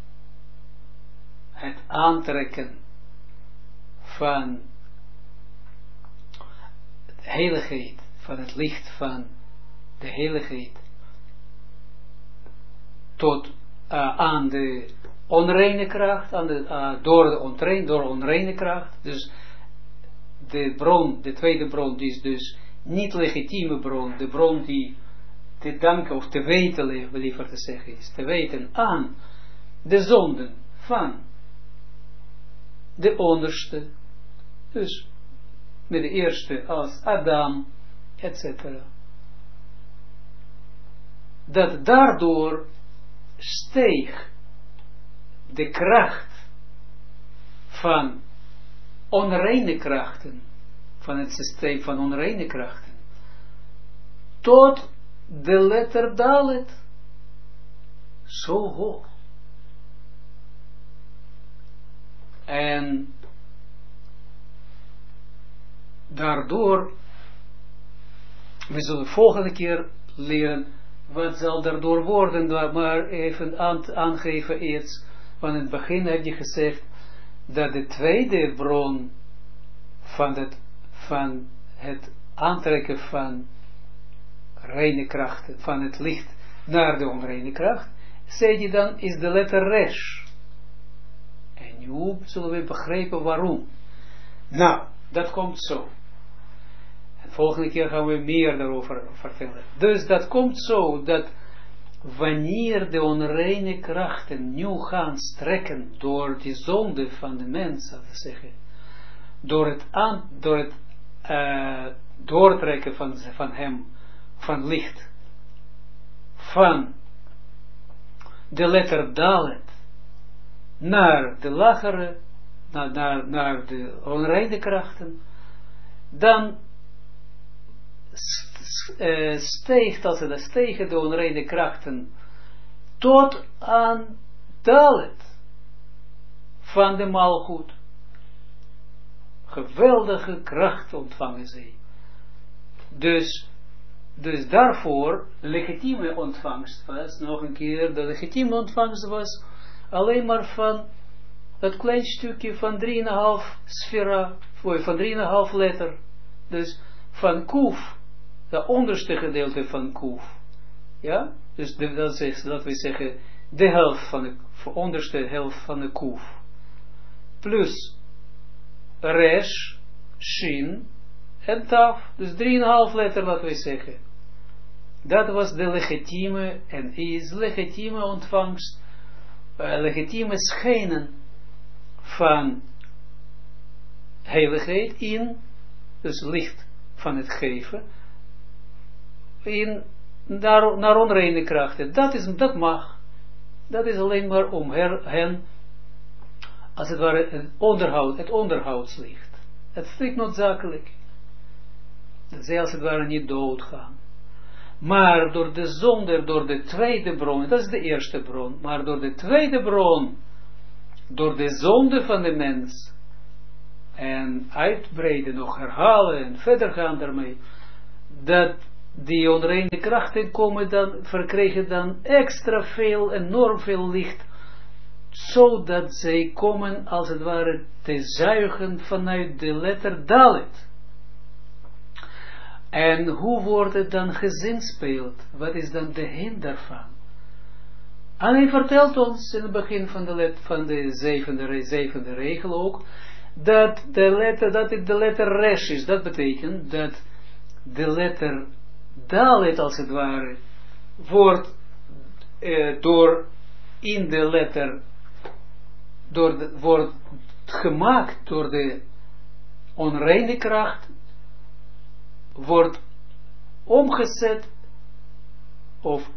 het aantrekken van de heiligheid, van het licht van de heiligheid, tot aan de onreine kracht, door onreine kracht, dus de bron, de tweede bron, die is dus niet legitieme bron, de bron die te danken of te weten, liever te zeggen is, te weten aan de zonden van de onderste, dus met de eerste als Adam, etc. Dat daardoor steeg de kracht van onreine krachten, van het systeem van onreine krachten, tot de letter Dalet, zo hoog. En daardoor, we zullen volgende keer leren, wat zal daardoor worden, maar even aangeven iets. Van het begin heb je gezegd, dat de tweede bron van het aantrekken van reine krachten, van het licht naar de onreine kracht, zei je dan, is de letter Resh. En nu zullen we begrijpen waarom. Nou, dat komt zo. En volgende keer gaan we meer daarover vertellen. Dus dat komt zo, dat wanneer de onreine krachten nu gaan strekken door die zonde van de mens, zou ik zeggen, door het doortrekken van hem, van licht, van de letter Dalet naar de lagere, naar de onreine krachten, dan stegen de onreine krachten tot aan Dalet van de Malchut. Geweldige kracht ontvangen zij. Dus daarvoor legitieme ontvangst was, nog een keer, de legitieme ontvangst was alleen maar van dat klein stukje van 3,5 sfera, van 3,5 letter. Dus van Kuf, de onderste gedeelte van Kuf, Ja, dus dat is, laten we zeggen, de helft van de onderste helft van de kuf. Plus resh, shin en taf. Dus 3,5 letter, laten we zeggen. Dat was de legitieme en is legitieme ontvangst, legitieme schijnen van heiligheid in, dus licht van het geven, in, naar onreine krachten. Dat mag. Dat is alleen maar om hen, als het ware, het onderhoudslicht. Het is strikt noodzakelijk. Dat zij als het ware niet doodgaan. Maar door de zonde, door de tweede bron, dat is de eerste bron, maar door de tweede bron, door de zonde van de mens, en uitbreiden, nog herhalen en verder gaan daarmee, dat die onreine krachten komen dan, verkrijgen dan extra veel, enorm veel licht, zodat zij komen als het ware te zuigen vanuit de letter Dalet. En hoe wordt het dan gezinspeeld? Wat is dan de hinder van? En hij vertelt ons in het begin van de zevende regel ook, dat het de letter resh is. Dat betekent dat de letter Dalet als het ware wordt wordt gemaakt door de onreine kracht, wordt omgezet of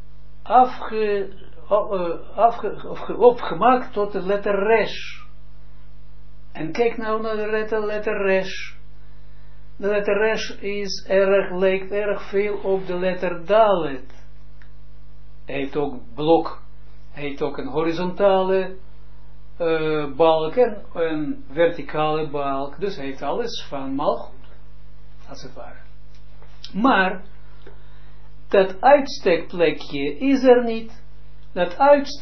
opgemaakt tot de letter resh. En kijk nou naar de letter resh. De letter resh lijkt erg veel op de letter dalet. Hij heeft ook blok, hij heeft ook een horizontale balk en een verticale balk. Dus hij heeft alles van malgoed, als het ware. Maar dat uitstekplekje is er niet. Dat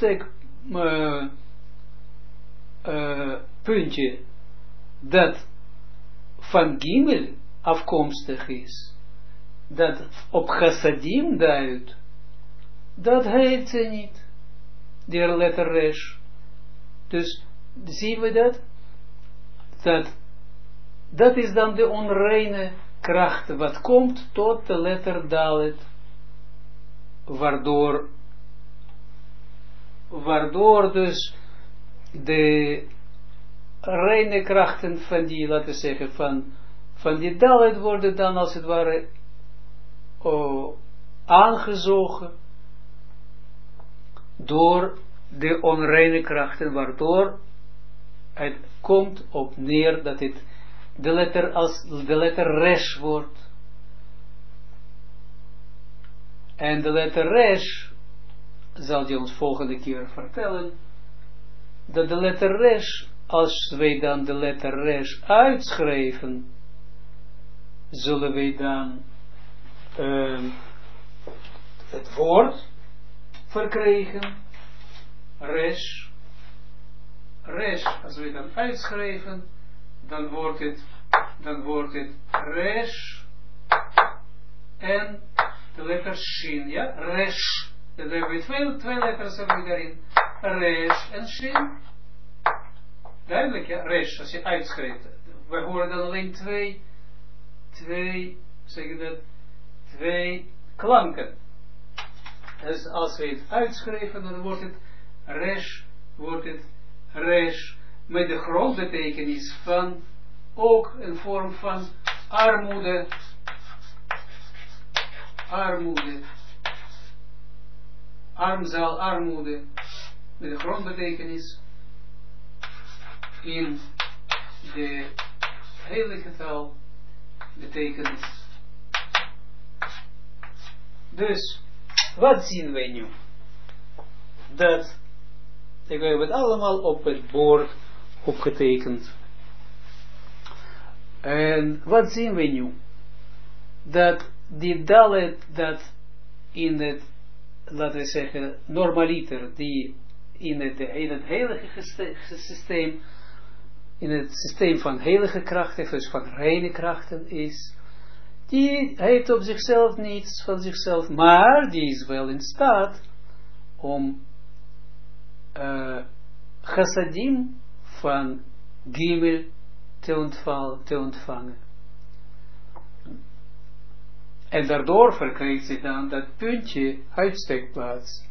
uitstekpuntje dat van Gimel afkomstig is, dat op chassadim duidt, dat heeft ze niet, die letter resh. Dus zien we dat is dan de onreine kracht, wat komt tot de letter dalet, waardoor dus de reine krachten van die, laten we zeggen, van die dalet worden dan als het ware aangezogen door de onreine krachten, waardoor het komt op neer dat het de letter resh wordt. En de letter resh zal hij ons volgende keer vertellen, dat de letter resh, als wij dan de letter resh uitschrijven, zullen wij dan het woord verkrijgen, resh, als wij dan uitschrijven, dan wordt het resh en de letter shin, ja, resh. Dan hebben we twee letters daarin, resh en shin. Duidelijk, ja, resh, als je uitschrijft. We horen dan alleen twee klanken. Dus als we het uitschrijven, dan wordt het resh, met de grondbetekenis van ook een vorm van armoede, armoede, met de grondbetekenis in de heilige taal betekenis. Dus, wat zien wij nu? Dat, we hebben het allemaal op het bord opgetekend. En wat zien we nu? Dat die dalet, dat in het, laten we zeggen, normaliter, die in het heilige systeem, in het systeem van heilige krachten, dus van reine krachten is, Die heeft op zichzelf niets van zichzelf, maar die is wel in staat om chassadim van Gimel te ontvangen. En daardoor verkrijgt ze dan dat puntje uitstekplaats.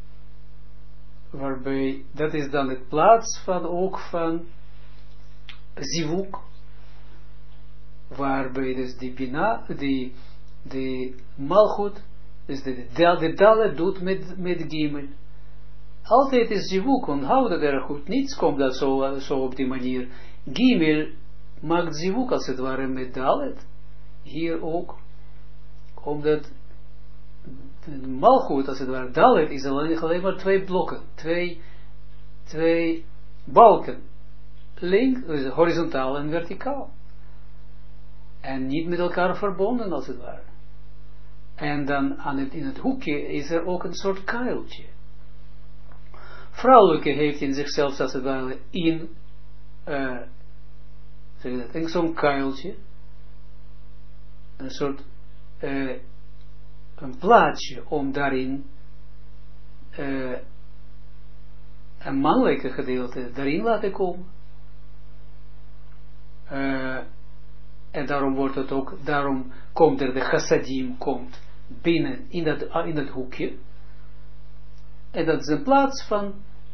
Waarbij, dat is dan het plaats van ook van zivuk. Waarbij dus die bina, die malchut, dus de dalet doet met gimel. Altijd is zivuk, onthoud dat erg goed. Niets komt dat zo op die manier. Gimel maakt zivuk als het ware met dalet. Hier ook. Omdat malchut, als het ware, dalet is alleen maar twee blokken, twee balken, dus horizontaal en verticaal. En niet met elkaar verbonden, als het ware. En dan in het hoekje is er ook een soort kuiltje. Vrouwelijke heeft in zichzelf, als het ware, in zo'n kuiltje, een soort een plaatsje om daarin een mannelijke gedeelte daarin laten komen. En daarom wordt het ook, daarom komt er de chassadim, komt binnen in dat hoekje. En dat is een plaats van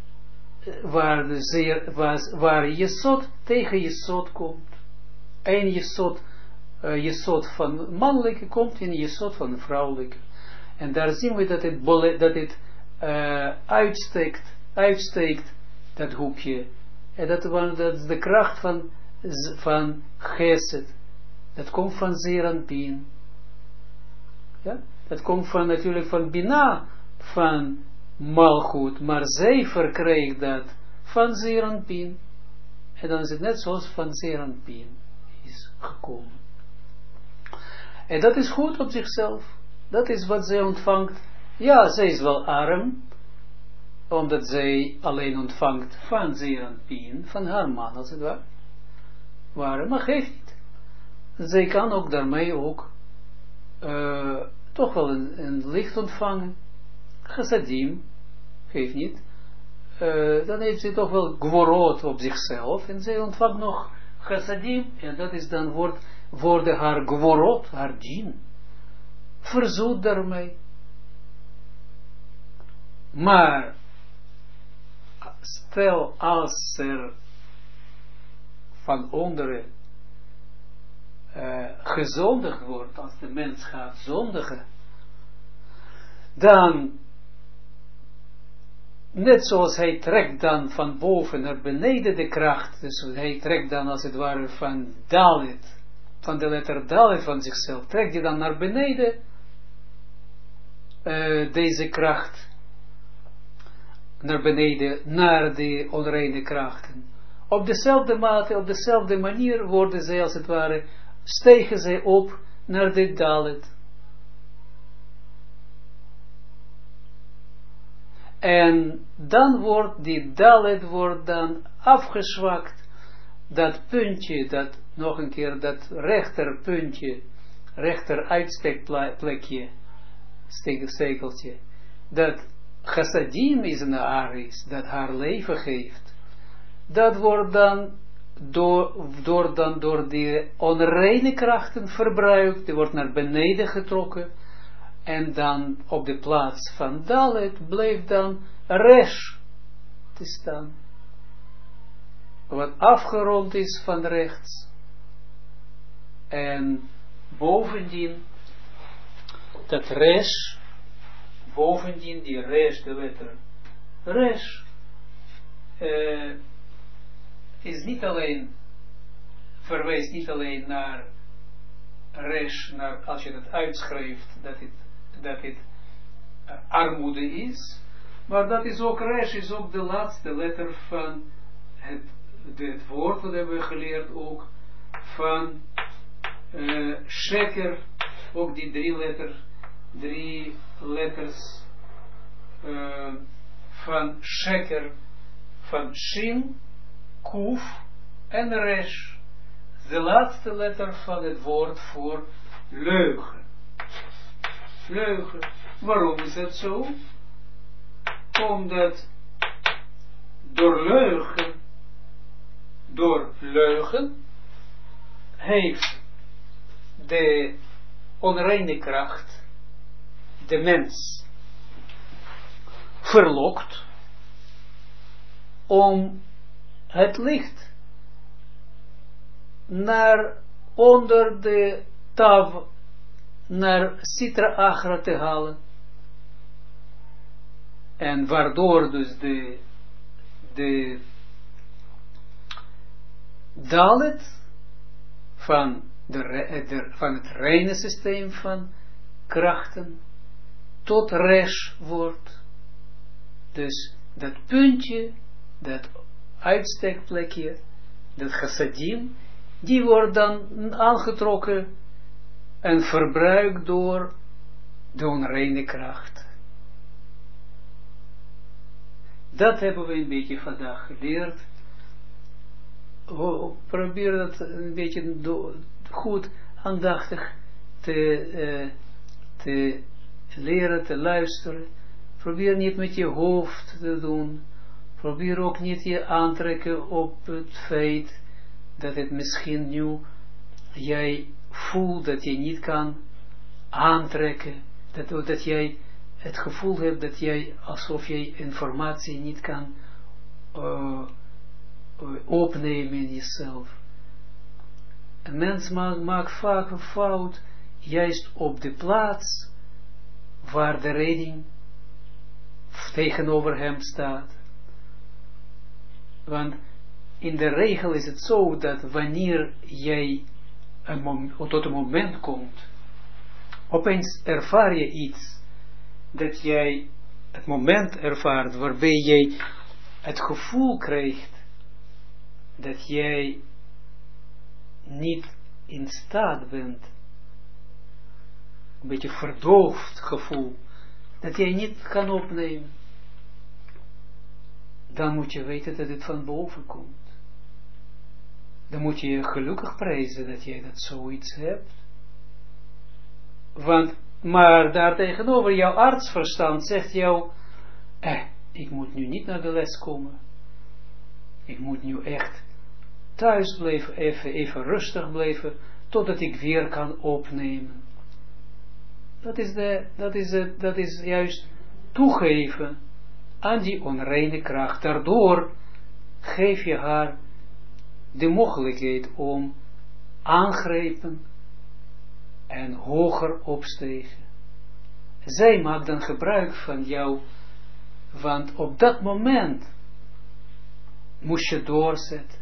waar Jesod tegen Jesod komt. En Jesod van mannelijke komt in Jesod van vrouwelijke. En daar zien we dat het uitsteekt, dat hoekje. En dat is de kracht van Gesed. Dat komt van Zeranpin. Ja? Dat komt natuurlijk van Bina, van Malchut, maar zij verkrijgt dat van Zeranpin. En dan is het net zoals van Zeranpin is gekomen. En dat is goed op zichzelf. Dat is wat zij ontvangt. Ja, zij is wel arm, omdat zij alleen ontvangt van Zeranpin, van haar man als het ware. Maar geeft niet. Zij kan ook daarmee ook toch wel een licht ontvangen. Chassadim, geeft niet. Dan heeft ze toch wel gvorot op zichzelf. En zij ontvangt nog chassadim. En dat is dan worden haar gvorot, haar djinn, verzoet daarmee. Maar stel als er van onderen gezondigd wordt, als de mens gaat zondigen, dan net zoals hij trekt dan van boven naar beneden de kracht, dus hij trekt dan als het ware van Dalet, van de letter Dalet van zichzelf, trekt hij dan naar beneden deze kracht, naar beneden, naar de onreine krachten. Op dezelfde mate, op dezelfde manier worden zij als het ware, stegen zij op naar de Dalet. En dan wordt die Dalet dan afgezwakt, dat puntje, dat nog een keer, dat rechter puntje, rechter uitstekplekje, stekeltje, dat chassadim is in haar is, dat haar leven geeft, dat wordt dan door die onreine krachten verbruikt, die wordt naar beneden getrokken, en dan op de plaats van Dalet bleef dan Resh te staan, wat afgerond is van rechts. En bovendien, dat Resh, bovendien die Resh, de letter Resh, is niet alleen, verwijst niet alleen naar Resh, naar, als je dat uitschrijft, dat het armoede is, maar dat is ook Resh, is ook de laatste letter van het woord, dat hebben we geleerd ook, van Sheker, ook die drie letters van Sheker, van Shin, Kuf en Resh. De laatste letter van het woord voor leugen. Leugen. Waarom is dat zo? Omdat door leugen heeft de onreine kracht de mens verlokt om het licht naar onder de tav, naar Sitra Achra te halen. En waardoor dus de dalet van van het reine systeem van krachten tot resh wordt. Dus dat puntje, dat uitstekplekje, dat chassadim, die wordt dan aangetrokken en verbruikt door de onreine kracht. Dat hebben we een beetje vandaag geleerd. Probeer dat een beetje goed aandachtig te leren, te luisteren. Probeer niet met je hoofd te doen. Probeer ook niet je aantrekken op het feit dat het misschien nu jij voelt dat je niet kan aantrekken. Dat jij het gevoel hebt dat jij alsof jij informatie niet kan opnemen in jezelf. Een mens maakt vaak een fout juist op de plaats waar de redding tegenover hem staat. Want in de regel is het zo dat wanneer jij tot een moment komt, opeens ervaar je iets, dat jij het moment ervaart waarbij jij het gevoel krijgt dat jij niet in staat bent, een beetje verdoofd gevoel, dat jij niet kan opnemen, dan moet je weten dat het van boven komt. Dan moet je je gelukkig prijzen dat jij dat zoiets hebt. Maar daartegenover jouw artsverstand zegt jou, ik moet nu niet naar de les komen. Ik moet nu echt thuis blijven, even rustig blijven, totdat ik weer kan opnemen. Dat is juist toegeven aan die onreine kracht. Daardoor geef je haar de mogelijkheid om aangrijpen en hoger opstegen. Zij maakt dan gebruik van jou, want op dat moment moest je doorzetten.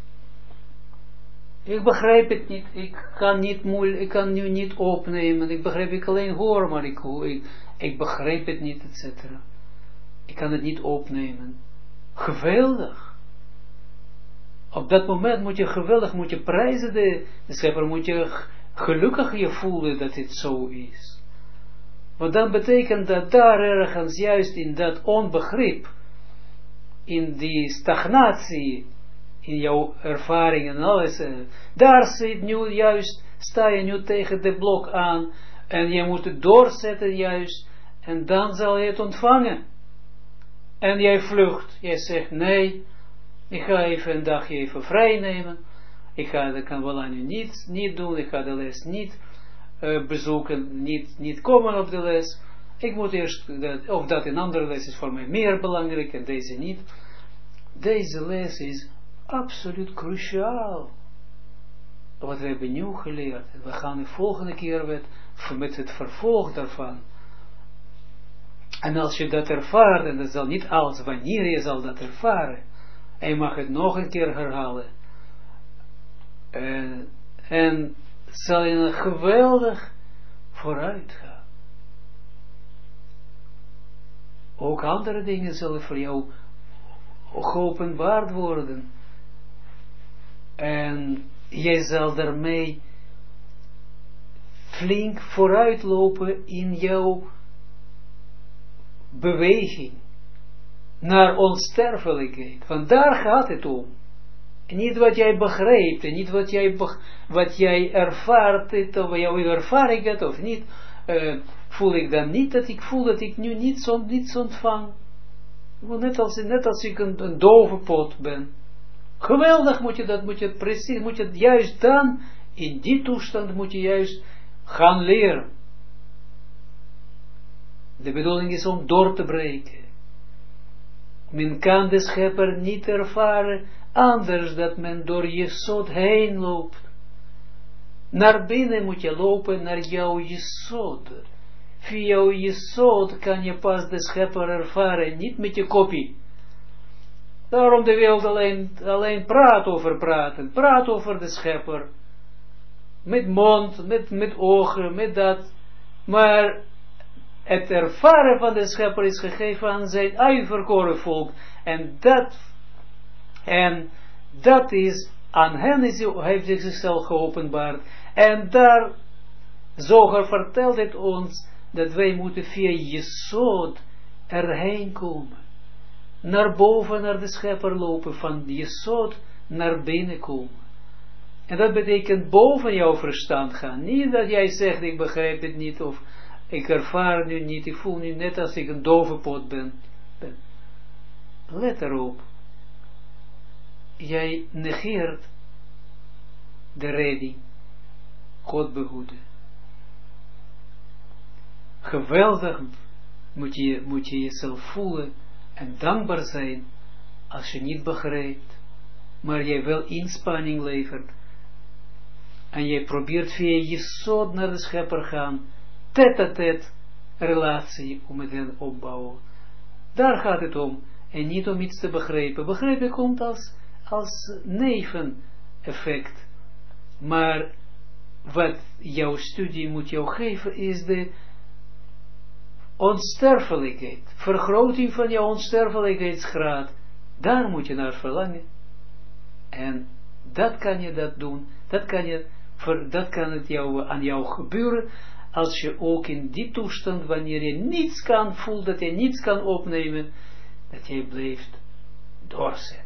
Ik begrijp het niet, ik kan nu niet opnemen, ik alleen hoor, maar ik begrijp het niet, etc. Ik kan het niet opnemen. Geweldig. Op dat moment moet je prijzen de schepper, moet je gelukkig je voelen dat het zo is. Want dan betekent dat daar ergens juist in dat onbegrip, in die stagnatie, in jouw ervaring en alles, daar zit nu juist, sta je nu tegen de blok aan, en je moet het doorzetten juist, en dan zal je het ontvangen. En jij vlucht, jij zegt nee, ik ga even een dagje even vrij nemen, dat kan wel aan u niet doen, ik ga de les niet bezoeken, niet komen op de les, ik moet eerst, of dat een andere les is voor mij meer belangrijk en deze niet. Deze les is absoluut cruciaal. Wat we hebben nu geleerd. We gaan de volgende keer met het vervolg daarvan. En als je dat ervaart, en dat zal niet als wanneer je zal dat ervaren, en je mag het nog een keer herhalen, en zal je geweldig vooruit gaan. Ook andere dingen zullen voor jou geopenbaard worden. En jij zal daarmee flink vooruitlopen in jouw beweging naar onsterfelijkheid. Want daar gaat het om. En niet wat jij begrijpt, en niet wat jij ervaart, of jouw ervaring hebt, of niet, voel ik dan niet dat ik voel dat ik nu niets ontvang. Net als ik een dove pot ben. Geweldig moet je juist dan, in die toestand moet je juist gaan leren. De bedoeling is om door te breken. Men kan de schepper niet ervaren, anders dat men door Jesod heen loopt. Naar binnen moet je lopen, naar jouw Jesod. Via jouw Jesod kan je pas de schepper ervaren, niet met je kopie. Daarom de wereld alleen praat over de schepper. Met mond, met ogen, met dat. Maar het ervaren van de schepper is gegeven aan zijn uitverkoren volk. En dat is, aan hen heeft hij zichzelf geopenbaard. En daar, Zoger vertelt het ons, dat wij moeten via Jesod erheen komen. Naar boven, naar de schepper lopen, van Jesod naar binnen komen. En dat betekent boven jouw verstand gaan. Niet dat jij zegt, ik begrijp het niet, of ik ervaar nu niet, ik voel nu net als ik een dove pot ben. Let erop. Jij negeert de redding. God behoede. Geweldig moet je jezelf voelen en dankbaar zijn als je niet begrijpt, maar jij wel inspanning levert en jij probeert via Jesod naar de schepper gaan, tête-à-tête relatie om met hen opbouwen. Daar gaat het om en niet om iets te begrijpen. Begrijpen komt als neveneffect, maar wat jouw studie moet jou geven is de onsterfelijkheid, vergroting van jouw onsterfelijkheidsgraad. Daar moet je naar verlangen. En dat kan je dat doen, dat kan het aan jou gebeuren, als je ook in die toestand, wanneer je niets kan voelen, dat je niets kan opnemen, dat je blijft doorzetten.